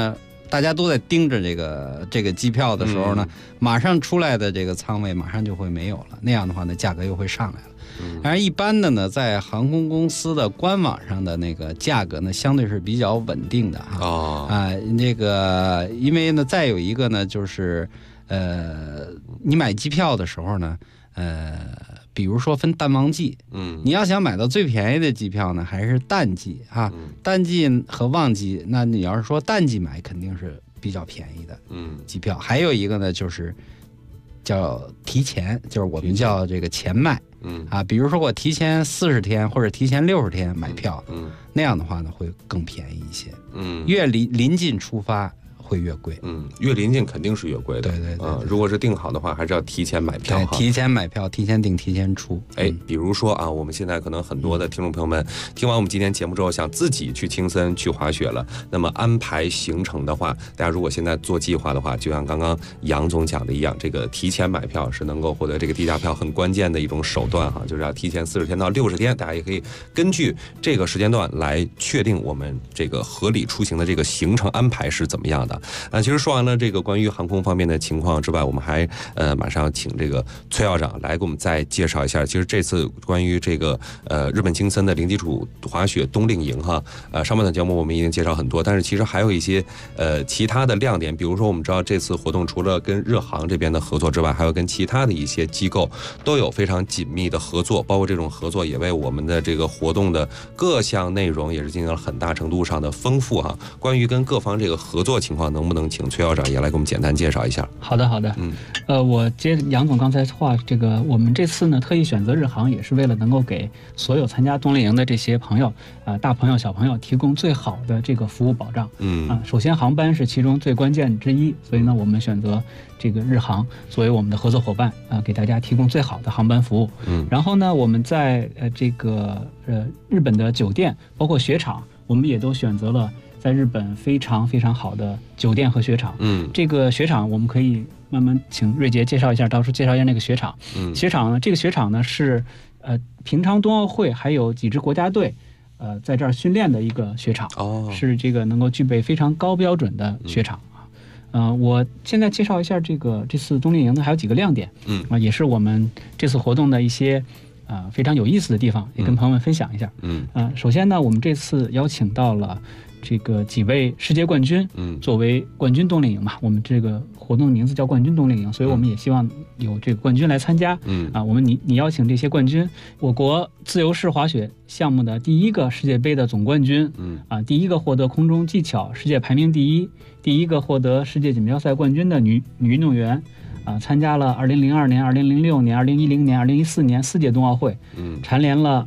大家都在盯着这个机票的时候呢，马上出来的这个舱位马上就会没有了，那样的话呢，价格又会上来了。当然，一般的呢，在航空公司的官网上的那个价格呢，相对是比较稳定的那个，因为呢，再有一个呢，就是你买机票的时候呢，比如说分淡旺季，你要想买到最便宜的机票呢，还是淡季啊？淡季和旺季，那你要是说淡季买，肯定是比较便宜的机票。还有一个呢，就是叫提前，就是我们叫这个前卖，比如说我提前40天或者提前60天买票，那样的话呢会更便宜一些，越临近出发会越贵， 越临近肯定是越贵的，对，如果是订好的话，还是要提前买票， 提前买票，提前订，提前出。 比如说啊，我们现在可能很多的听众朋友们听完我们今天节目之后，想自己去青森去滑雪了，那么安排行程的话，大家如果现在做计划的话，就像刚刚杨总讲的一样，这个提前买票是能够获得这个低价票很关键的一种手段哈，就是要提前40天到60天，大家也可以根据这个时间段来确定我们这个合理出行的这个行程安排是怎么样的。其实说完了这个关于航空方面的情况之外，我们还马上请这个崔校长来给我们再介绍一下。其实这次关于这个日本青森的零基础滑雪冬令营哈，上半段节目我们已经介绍很多，但是其实还有一些其他的亮点，比如说我们知道这次活动除了跟日航这边的合作之外，还有跟其他的一些机构都有非常紧密的合作，包括这种合作也为我们的这个活动的各项内容也是进行了很大程度上的丰富哈。关于跟各方这个合作情况，能不能请崔校长也来给我们简单介绍一下？ 好的，我接杨总刚才话，这个我们这次呢特意选择日航，也是为了能够给所有参加冬令营的这些朋友大朋友小朋友提供最好的这个服务保障。首先航班是其中最关键之一，所以呢我们选择这个日航作为我们的合作伙伴给大家提供最好的航班服务。然后呢我们在这个日本的酒店包括雪场，我们也都选择了在日本非常非常好的酒店和雪场。这个雪场我们可以慢慢请瑞杰介绍一下，到时候介绍一下那个雪场。雪场呢，这个雪场呢是平昌冬奥会还有几支国家队在这儿训练的一个雪场，是这个能够具备非常高标准的雪场。我现在介绍一下这次冬令营呢还有几个亮点，也是我们这次活动的一些非常有意思的地方，也跟朋友们分享一下。首先呢，我们这次邀请到了这个几位世界冠军，作为冠军冬令营嘛，我们这个活动的名字叫冠军冬令营，所以我们也希望有这个冠军来参加。你邀请这些冠军，我国自由式滑雪项目的第一个世界杯的总冠军，第一个获得空中技巧世界排名第一，第一个获得世界锦标赛冠军的女运动员。参加了2002年、2006年、2010年、2014年4届冬奥会，蝉联了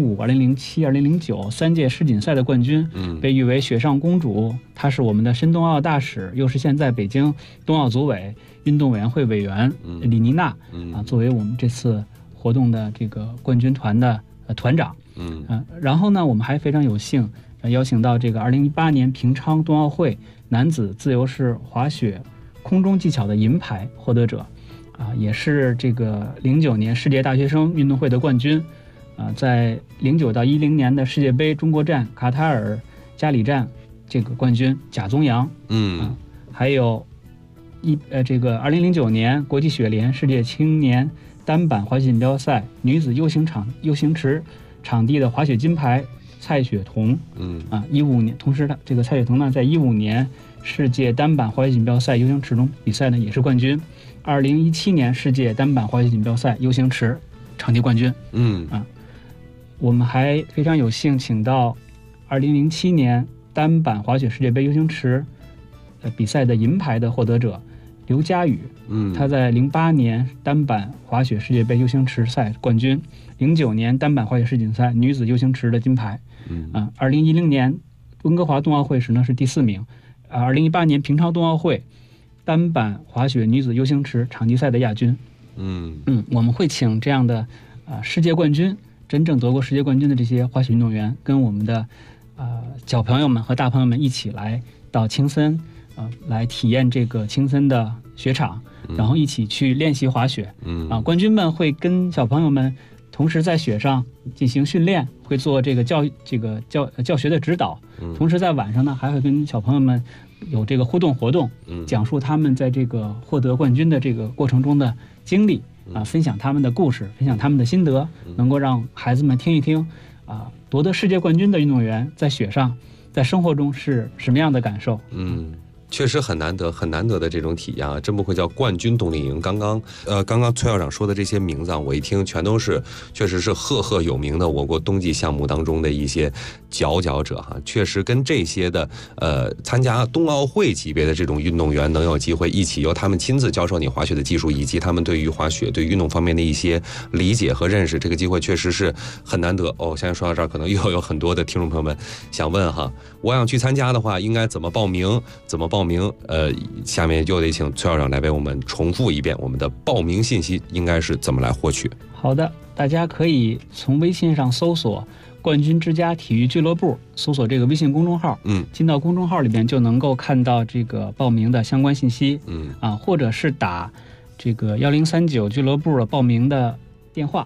2005、2007、2009 3届世锦赛的冠军，被誉为雪上公主。她是我们的申冬奥大使，又是现在北京冬奥组委运动委员会委员李妮娜，作为我们这次活动的这个冠军团的团长。然后呢，我们还非常有幸邀请到这个2018年平昌冬奥会男子自由式滑雪空中技巧的银牌获得者，也是这个09年世界大学生运动会的冠军，在09到10年的世界杯中国站、卡塔尔加里站这个冠军贾宗洋，还有这个2009年国际雪联世界青年单板滑雪锦标赛女子 U 型池场地的滑雪金牌蔡雪桐，15年，同时这个蔡雪桐呢，在15年世界单板滑雪锦标赛 U 型池中比赛呢也是冠军，2017年世界单板滑雪锦标赛 U 型池场地冠军。我们还非常有幸请到2007年单板滑雪世界杯 U 型池比赛的银牌的获得者刘佳宇，他在08年单板滑雪世界杯 U 型池赛冠军，09年单板滑雪世锦赛女子 U 型池的金牌，2010年温哥华冬奥会时呢是第4名，2018年平昌冬奥会单板滑雪女子 U 型池场地赛的亚军。我们会请这样的世界冠军，真正得过世界冠军的这些滑雪运动员，跟我们的小朋友们和大朋友们一起来到青森，来体验这个青森的雪场，然后一起去练习滑雪。冠军们会跟小朋友们同时在雪上进行训练，会做这个教学的指导，同时在晚上呢还会跟小朋友们有这个互动活动，讲述他们在这个获得冠军的这个过程中的经历啊，分享他们的故事，分享他们的心得，能够让孩子们听一听啊，夺得世界冠军的运动员在雪上，在生活中是什么样的感受？ 确实很难得的这种体验啊！真不愧叫冠军冬令营。刚刚崔校长说的这些名字啊，我一听全都是确实是赫赫有名的我国冬季项目当中的一些佼佼者哈。确实跟这些的参加冬奥会级别的这种运动员能有机会一起由他们亲自教授你滑雪的技术，以及他们对于滑雪对运动方面的一些理解和认识，这个机会确实是很难得哦。现在说到这儿，可能又有很多的听众朋友们想问哈，我想去参加的话，应该怎么报名？下面就得请崔校长来为我们重复一遍我们的报名信息应该是怎么来获取。 好的，大家可以从微信上搜索冠军之家体育俱乐部，搜索这个微信公众号，进到公众号里面就能够看到这个报名的相关信息，或者是打这个1039俱乐部的报名的电话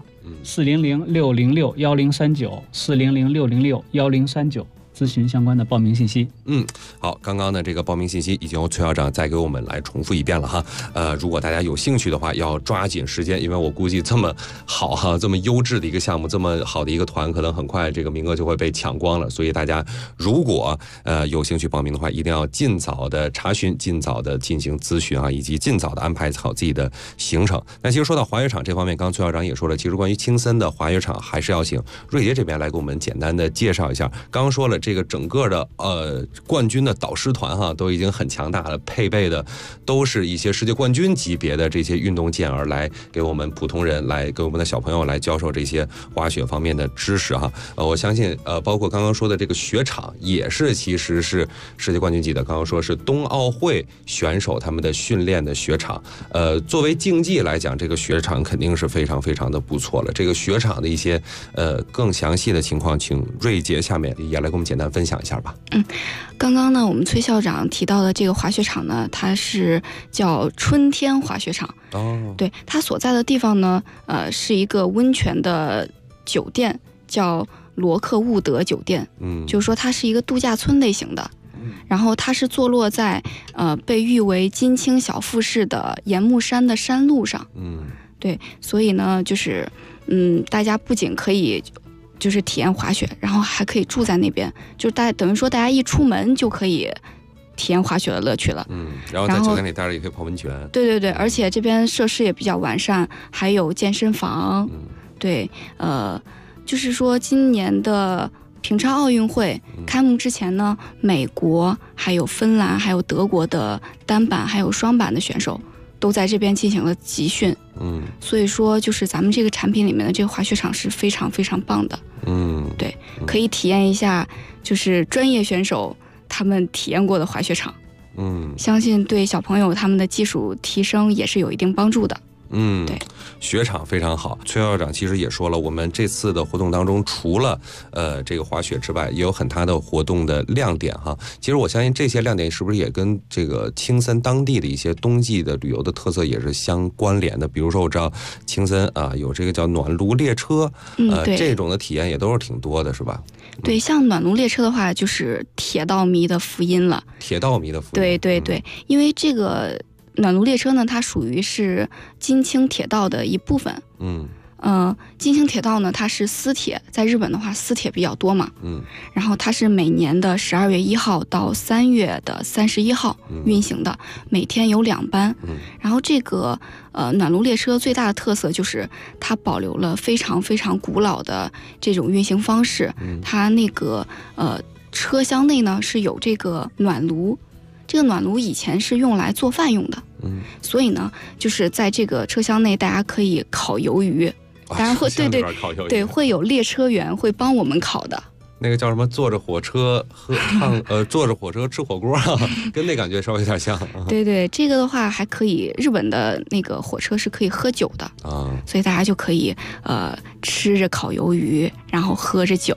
，400-606-1039，400-606-1039。咨询相关的报名信息。 好，刚刚的这个报名信息已经由崔校长再给我们来重复一遍了哈。如果大家有兴趣的话，要抓紧时间，因为我估计这么好哈，这么优质的一个项目，这么好的一个团，可能很快这个名额就会被抢光了。所以大家如果有兴趣报名的话，一定要尽早的查询，尽早的进行咨询啊，以及尽早的安排好自己的行程。那其实说到滑雪场这方面，刚刚崔校长也说了，其实关于青森的滑雪场，还是要请瑞杰这边来给我们简单的介绍一下。刚刚说了。这个整个的冠军的导师团哈都已经很强大了，配备的都是一些世界冠军级别的这些运动健儿，来给我们普通人，来给我们的小朋友来教授这些滑雪方面的知识哈。我相信包括刚刚说的这个雪场也是其实是世界冠军级的，刚刚说是冬奥会选手他们的训练的雪场，作为竞技来讲，这个雪场肯定是非常非常的不错了。这个雪场的一些更详细的情况，请瑞杰下面也来给我们简单分享一下吧。 刚刚呢，我们崔校长提到的这个滑雪场呢，它是叫春天滑雪场。对，它所在的地方呢，是一个温泉的酒店，叫罗克伍德酒店。就是说它是一个度假村类型的。然后它是坐落在被誉为金青小富士的盐木山的山路上。对，所以呢，就是大家不仅可以就是体验滑雪，然后还可以住在那边，就等于说大家一出门就可以体验滑雪的乐趣了。 然后在酒店里待着也可以泡温泉。对， 而且这边设施也比较完善，还有健身房。对，就是说今年的平昌奥运会开幕之前呢，美国还有芬兰还有德国的单板还有双板的选手都在这边进行了集训。所以说就是咱们这个产品里面的这个滑雪场是非常非常棒的。对，可以体验一下就是专业选手他们体验过的滑雪场。相信对小朋友他们的技术提升也是有一定帮助的。对， 雪场非常好。崔校长其实也说了，我们这次的活动当中，除了这个滑雪之外，也有很大的活动的亮点哈。其实我相信这些亮点是不是也跟这个青森当地的一些冬季的旅游的特色也是相关联的？比如说我知道青森啊有这个叫暖炉列车，这种的体验也都是挺多的，是吧？ 对，像暖炉列车的话，就是铁道迷的福音了。 铁道迷的福音。 对，因为这个暖炉列车呢，它属于是京青铁道的一部分。京青铁道呢，它是私铁，在日本的话，私铁比较多嘛。然后它是每年的12月1号到3月的31号运行的，每天有2班。然后这个暖炉列车最大的特色就是它保留了非常非常古老的这种运行方式。它那个车厢内呢是有这个暖炉。这个暖炉以前是用来做饭用的，所以呢，就是在这个车厢内，大家可以烤鱿鱼，当然会对，会有列车员会帮我们烤的。 那个叫什么？坐着火车坐着火车吃火锅，跟那感觉稍微有点像。 对，这个的话还可以，日本的那个火车是可以喝酒的所以大家就可以吃着烤鱿鱼，然后喝着酒。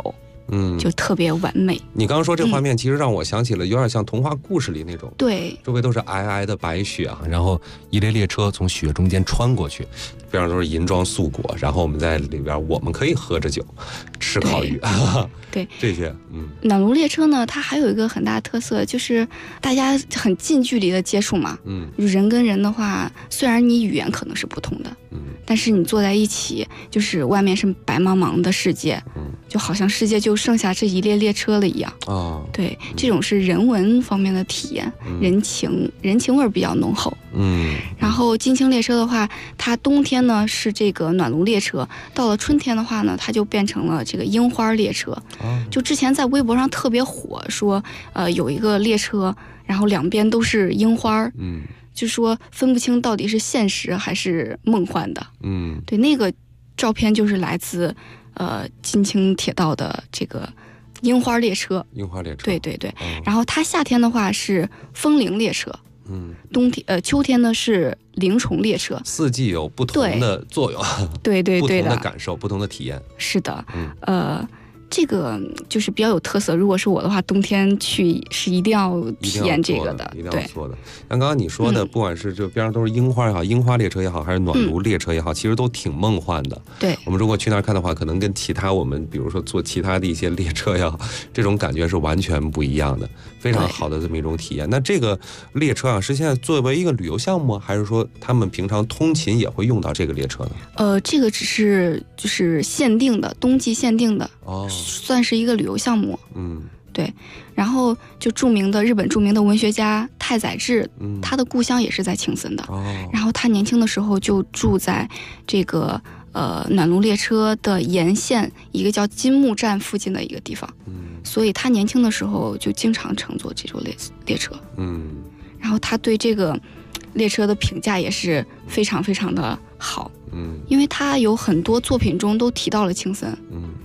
就特别完美。 你刚刚说这画面，其实让我想起了有点像童话故事里那种， 对， 周围都是皑皑的白雪啊，然后一列列车从雪中间穿过去，边上都是银装素裹，然后我们在里边，我们可以喝着酒，吃烤鱼， 对这些， 暖炉列车呢，它还有一个很大的特色，就是大家很近距离的接触嘛，人跟人的话，虽然你语言可能是不同的，但是你坐在一起，就是外面是白茫茫的世界，就好像世界就剩下这一列列车了一样。对，这种是人文方面的体验，人情味比较浓厚。然后金青列车的话，它冬天呢是这个暖炉列车，到了春天的话呢，它就变成了这个樱花列车。就之前在微博上特别火，说有一个列车，然后两边都是樱花，就说分不清到底是现实还是梦幻的。对，那个照片就是来自金青铁道的这个樱花列车。对。然后它夏天的话是风铃列车，秋天呢是灵虫列车。 四季有不同的作用， 对不同的感受，不同的体验。 是的，这个就是比较有特色。如果是我的话，冬天去是一定要体验这个的， 一定要做的。像刚刚你说的，不管是这边上都是樱花也好，樱花列车也好，还是暖炉列车也好，其实都挺梦幻的。 对， 我们如果去那儿看的话，可能跟其他我们比如说坐其他的一些列车也好，这种感觉是完全不一样的，非常好的这么一种体验。那这个列车啊，是现在作为一个旅游项目，还是说他们平常通勤也会用到这个列车呢？ 这个只是就是限定的，冬季限定的。算是一个旅游项目。对。然后就日本著名的文学家太宰治，他的故乡也是在青森的。然后他年轻的时候就住在这个暖炉列车的沿线一个叫金木站附近的一个地方。所以他年轻的时候就经常乘坐这种列车。然后他对这个列车的评价也是非常非常的好。因为他有很多作品中都提到了青森。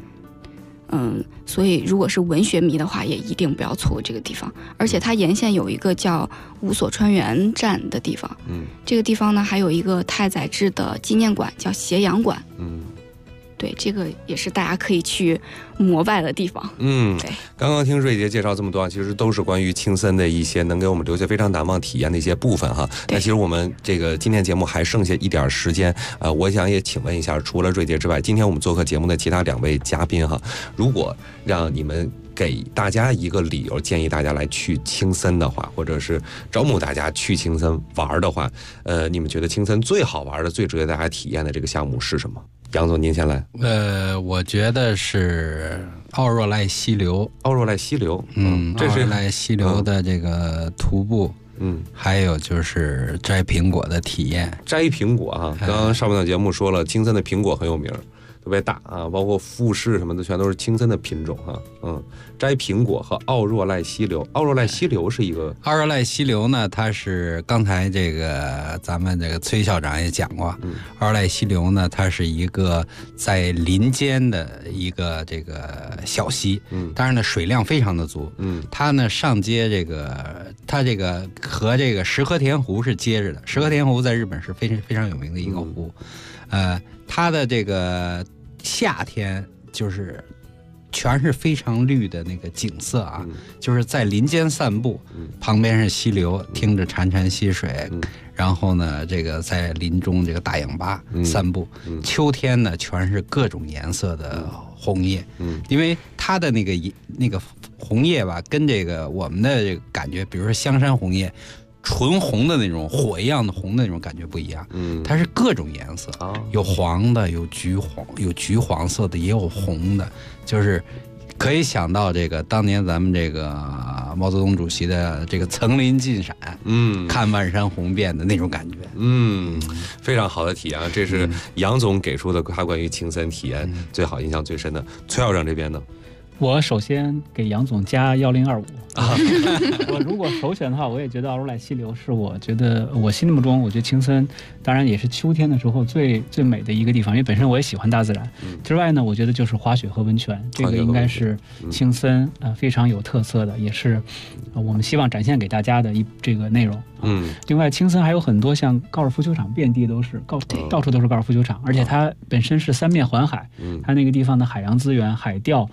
所以如果是文学迷的话，也一定不要错过这个地方。而且它沿线有一个叫五所川原站的地方，这个地方呢还有一个太宰治的纪念馆，叫斜阳馆。对，这个也是大家可以去膜拜的地方。对。 刚刚听瑞杰介绍这么多，其实都是关于青森的一些能给我们留下非常难忘体验的一些部分哈。那其实我们这个今天节目还剩下一点时间，我想也请问一下，除了瑞杰之外，今天我们做客节目的其他2位嘉宾哈，如果让你们给大家一个理由，建议大家来去青森的话，或者是招募大家去青森玩的话，你们觉得青森最好玩的、最值得大家体验的这个项目是什么？杨总，您先来。 我觉得是奥若濑溪流。 奥若濑溪流， 这是奥若濑溪流的这个徒步。还有就是摘苹果的体验。 摘苹果啊，刚刚上半段节目说了，青森的苹果很有名，特别大啊，包括富士什么的，全都是青森的品种哈。摘苹果和奥若濑溪流。奥若濑溪流是一个， 奥若濑溪流呢，它是刚才这个咱们这个崔校长也讲过，奥若濑溪流呢，它是一个在林间的一个这个小溪，当然呢水量非常的足，它呢上接这个，它这个和这个石河田湖是接着的，石河田湖在日本是非常有名的一个湖，它的这个夏天就是全是非常绿的那个景色啊，就是在林间散步，旁边是溪流，听着潺潺溪水，然后呢，这个在林中这个大氧吧散步。秋天呢，全是各种颜色的红叶，因为它的那个红叶吧，跟这个我们的这个感觉，比如说香山红叶。纯红的那种火一样的红的那种感觉不一样，它是各种颜色，有黄的，有橘黄色的，也有红的，就是可以想到这个当年咱们这个毛泽东主席的这个层林尽闪，看万山红遍的那种感觉， 非常好的体验啊！这是杨总给出的他关于青森体验最好、印象最深的。崔校长这边呢？ 我首先给杨总加1025。我如果首选的话，我也觉得奥若濑溪流是我觉得我心目中，我觉得青森当然也是秋天的时候最美的一个地方，因为本身我也喜欢大自然。之外呢，我觉得就是滑雪和温泉，这个应该是青森非常有特色的，也是我们希望展现给大家的这个内容。另外青森还有很多像高尔夫球场，遍地都是到处都是高尔夫球场，而且它本身是3面环海，它那个地方的海洋资源、海钓，包括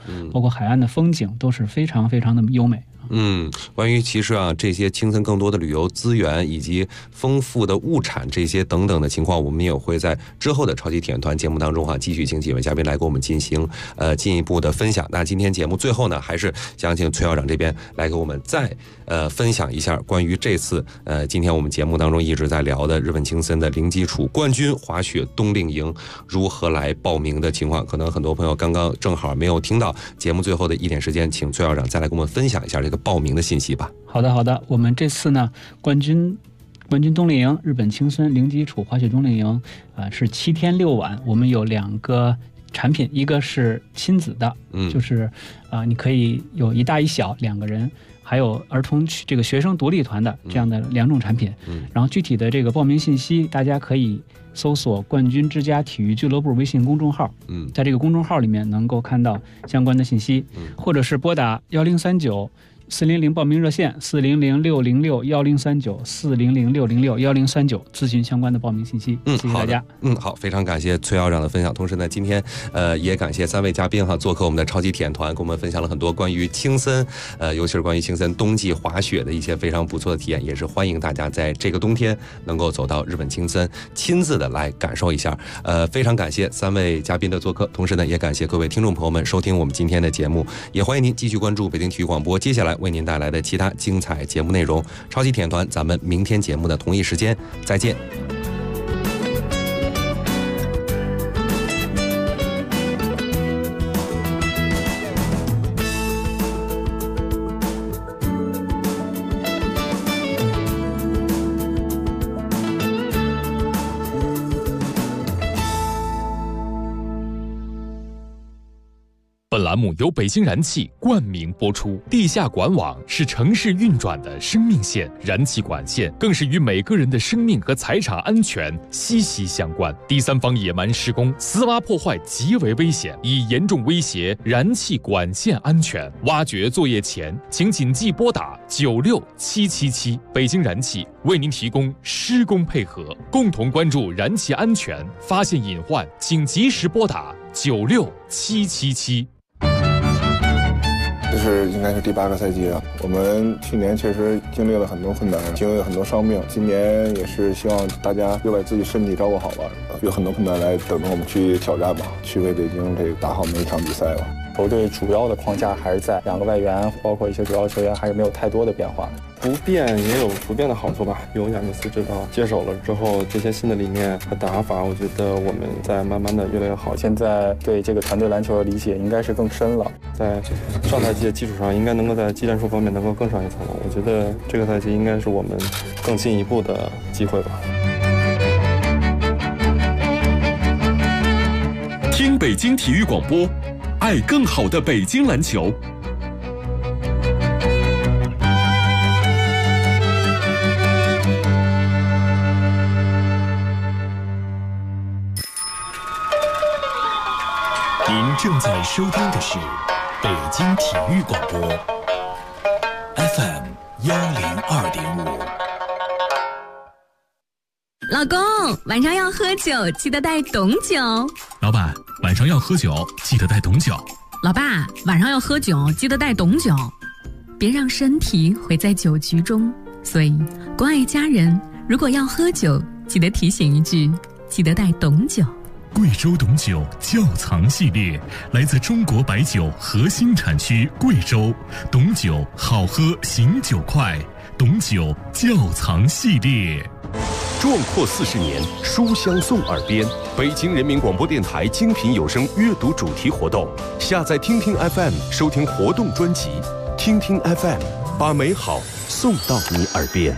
海岸的风景都是非常非常的优美。 关于其实这些青森更多的旅游资源以及丰富的物产这些等等的情况，我们也会在之后的超级体验团节目当中继续请几位嘉宾来给我们进行进一步的分享。那今天节目最后呢，还是想请崔校长这边来给我们再分享一下关于这次今天我们节目当中一直在聊的日本青森的零基础冠军滑雪冬令营如何来报名的情况。可能很多朋友刚刚正好没有听到节目最后的一点时间，请崔校长再来给我们分享一下这个报名的信息吧。 好的，我们这次呢冠军冬令营日本青森零基础滑雪冬令营是7天6晚，我们有2个产品，一个是亲子的，就是你可以有一大一小2个人，还有儿童这个学生独立团的这样的2种产品。然后具体的这个报名信息，大家可以搜索冠军之家体育俱乐部微信公众号，在这个公众号里面能够看到相关的信息，或者是拨打1039-400报名热线400-606-1039-400-606-1039咨询相关的报名信息。谢谢大家。 好，非常感谢崔校长的分享。同时呢，今天也感谢3位嘉宾做客我们的超级体验团，跟我们分享了很多关于青森尤其是关于青森冬季滑雪的一些非常不错的体验，也是欢迎大家在这个冬天能够走到日本青森，亲自的来感受一下。非常感谢3位嘉宾的做客，同时呢，也感谢各位听众朋友们收听我们今天的节目，也欢迎您继续关注北京体育广播接下来为您带来的其他精彩节目内容。超级体验团，咱们明天节目的同一时间再见。 本栏目由北京燃气冠名播出。地下管网是城市运转的生命线，燃气管线更是与每个人的生命和财产安全息息相关。第三方野蛮施工、私挖破坏极为危险，已严重威胁燃气管线安全。挖掘作业前，请谨记拨打96777。北京燃气为您提供施工配合，共同关注燃气安全，发现隐患，请及时拨打96777。 这是应该是第8个赛季了。我们去年确实经历了很多困难，经历了很多伤病。今年也是希望大家又把自己身体照顾好吧，有很多困难来等着我们去挑战吧，去为北京这个打好每一场比赛吧。 球队主要的框架还是在2个外援，包括一些主要球员，还是没有太多的变化。 不变也有不变的好处吧。有亚尼斯指导接手了之后，这些新的理念和打法，我觉得我们在慢慢的越来越好。 现在对这个团队篮球的理解应该是更深了， 在上赛季的基础上，应该能够在技战术方面能够更上一层楼。我觉得这个赛季应该是我们更进一步的机会吧。 听北京体育广播，爱更好的北京篮球。 您正在收听的是北京体育广播 FM 102.5。 老公，晚上要喝酒，记得带懂酒。 老板，晚上要喝酒，记得带懂酒。 老爸，晚上要喝酒，记得带懂酒。别让身体毁在酒局中。所以，关爱家人，如果要喝酒，记得提醒一句，记得带懂酒。 贵州董酒窖藏系列来自中国白酒核心产区贵州，董酒好喝醒酒快，董酒窖藏系列。 壮阔40年，书香送耳边。北京人民广播电台精品有声阅读主题活动，下载听听 FM 收听活动专辑，听听 FM 把美好送到你耳边。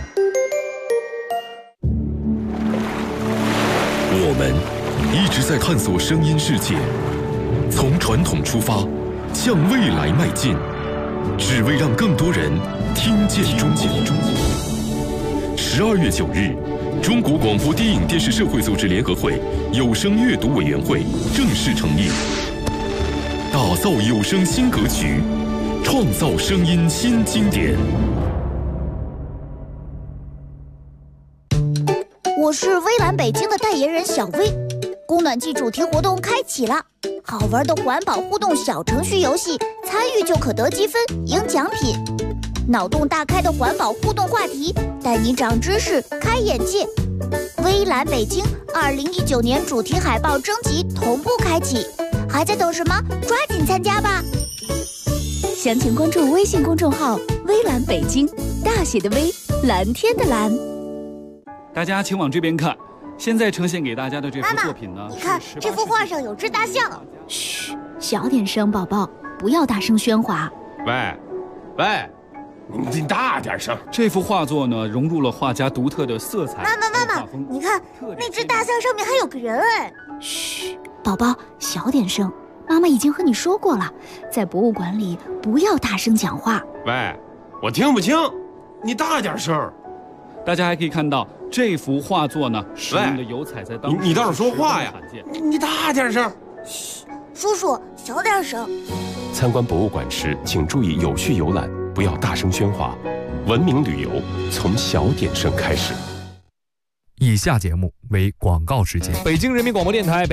我们一直在探索声音世界，从传统出发，向未来迈进，只为让更多人听见中国。12月9日，中国广播电影电视社会组织联合会有声阅读委员会正式成立，打造有声新格局，创造声音新经典。 我是微蓝北京的代言人小薇。 供暖季主题活动开启了，好玩的环保互动小程序游戏，参与就可得积分赢奖品。脑洞大开的环保互动话题，带你长知识开眼界。微蓝北京2019年主题海报征集同步开启，还在等什么？抓紧参加吧！详情关注微信公众号“微蓝北京”，大写的微，蓝天的蓝。 大家请往这边看，现在呈现给大家的这幅作品呢， 你看这幅画上有只大象。嘘，小点声，宝宝，不要大声喧哗。 喂，你大点声。 这幅画作呢，融入了画家独特的色彩。 妈妈，你看那只大象上面还有个人哎。嘘，宝宝，小点声。妈妈已经和你说过了，在博物馆里不要大声讲话。 喂，我听不清，你大点声。 大家还可以看到这幅画作呢，使用的油彩在当时你倒是说话呀！你大点声。 嘘，叔叔，小点声。 参观博物馆时，请注意有序游览，不要大声喧哗。文明旅游从小点声开始。 以下节目为广告时间。北京人民广播电台。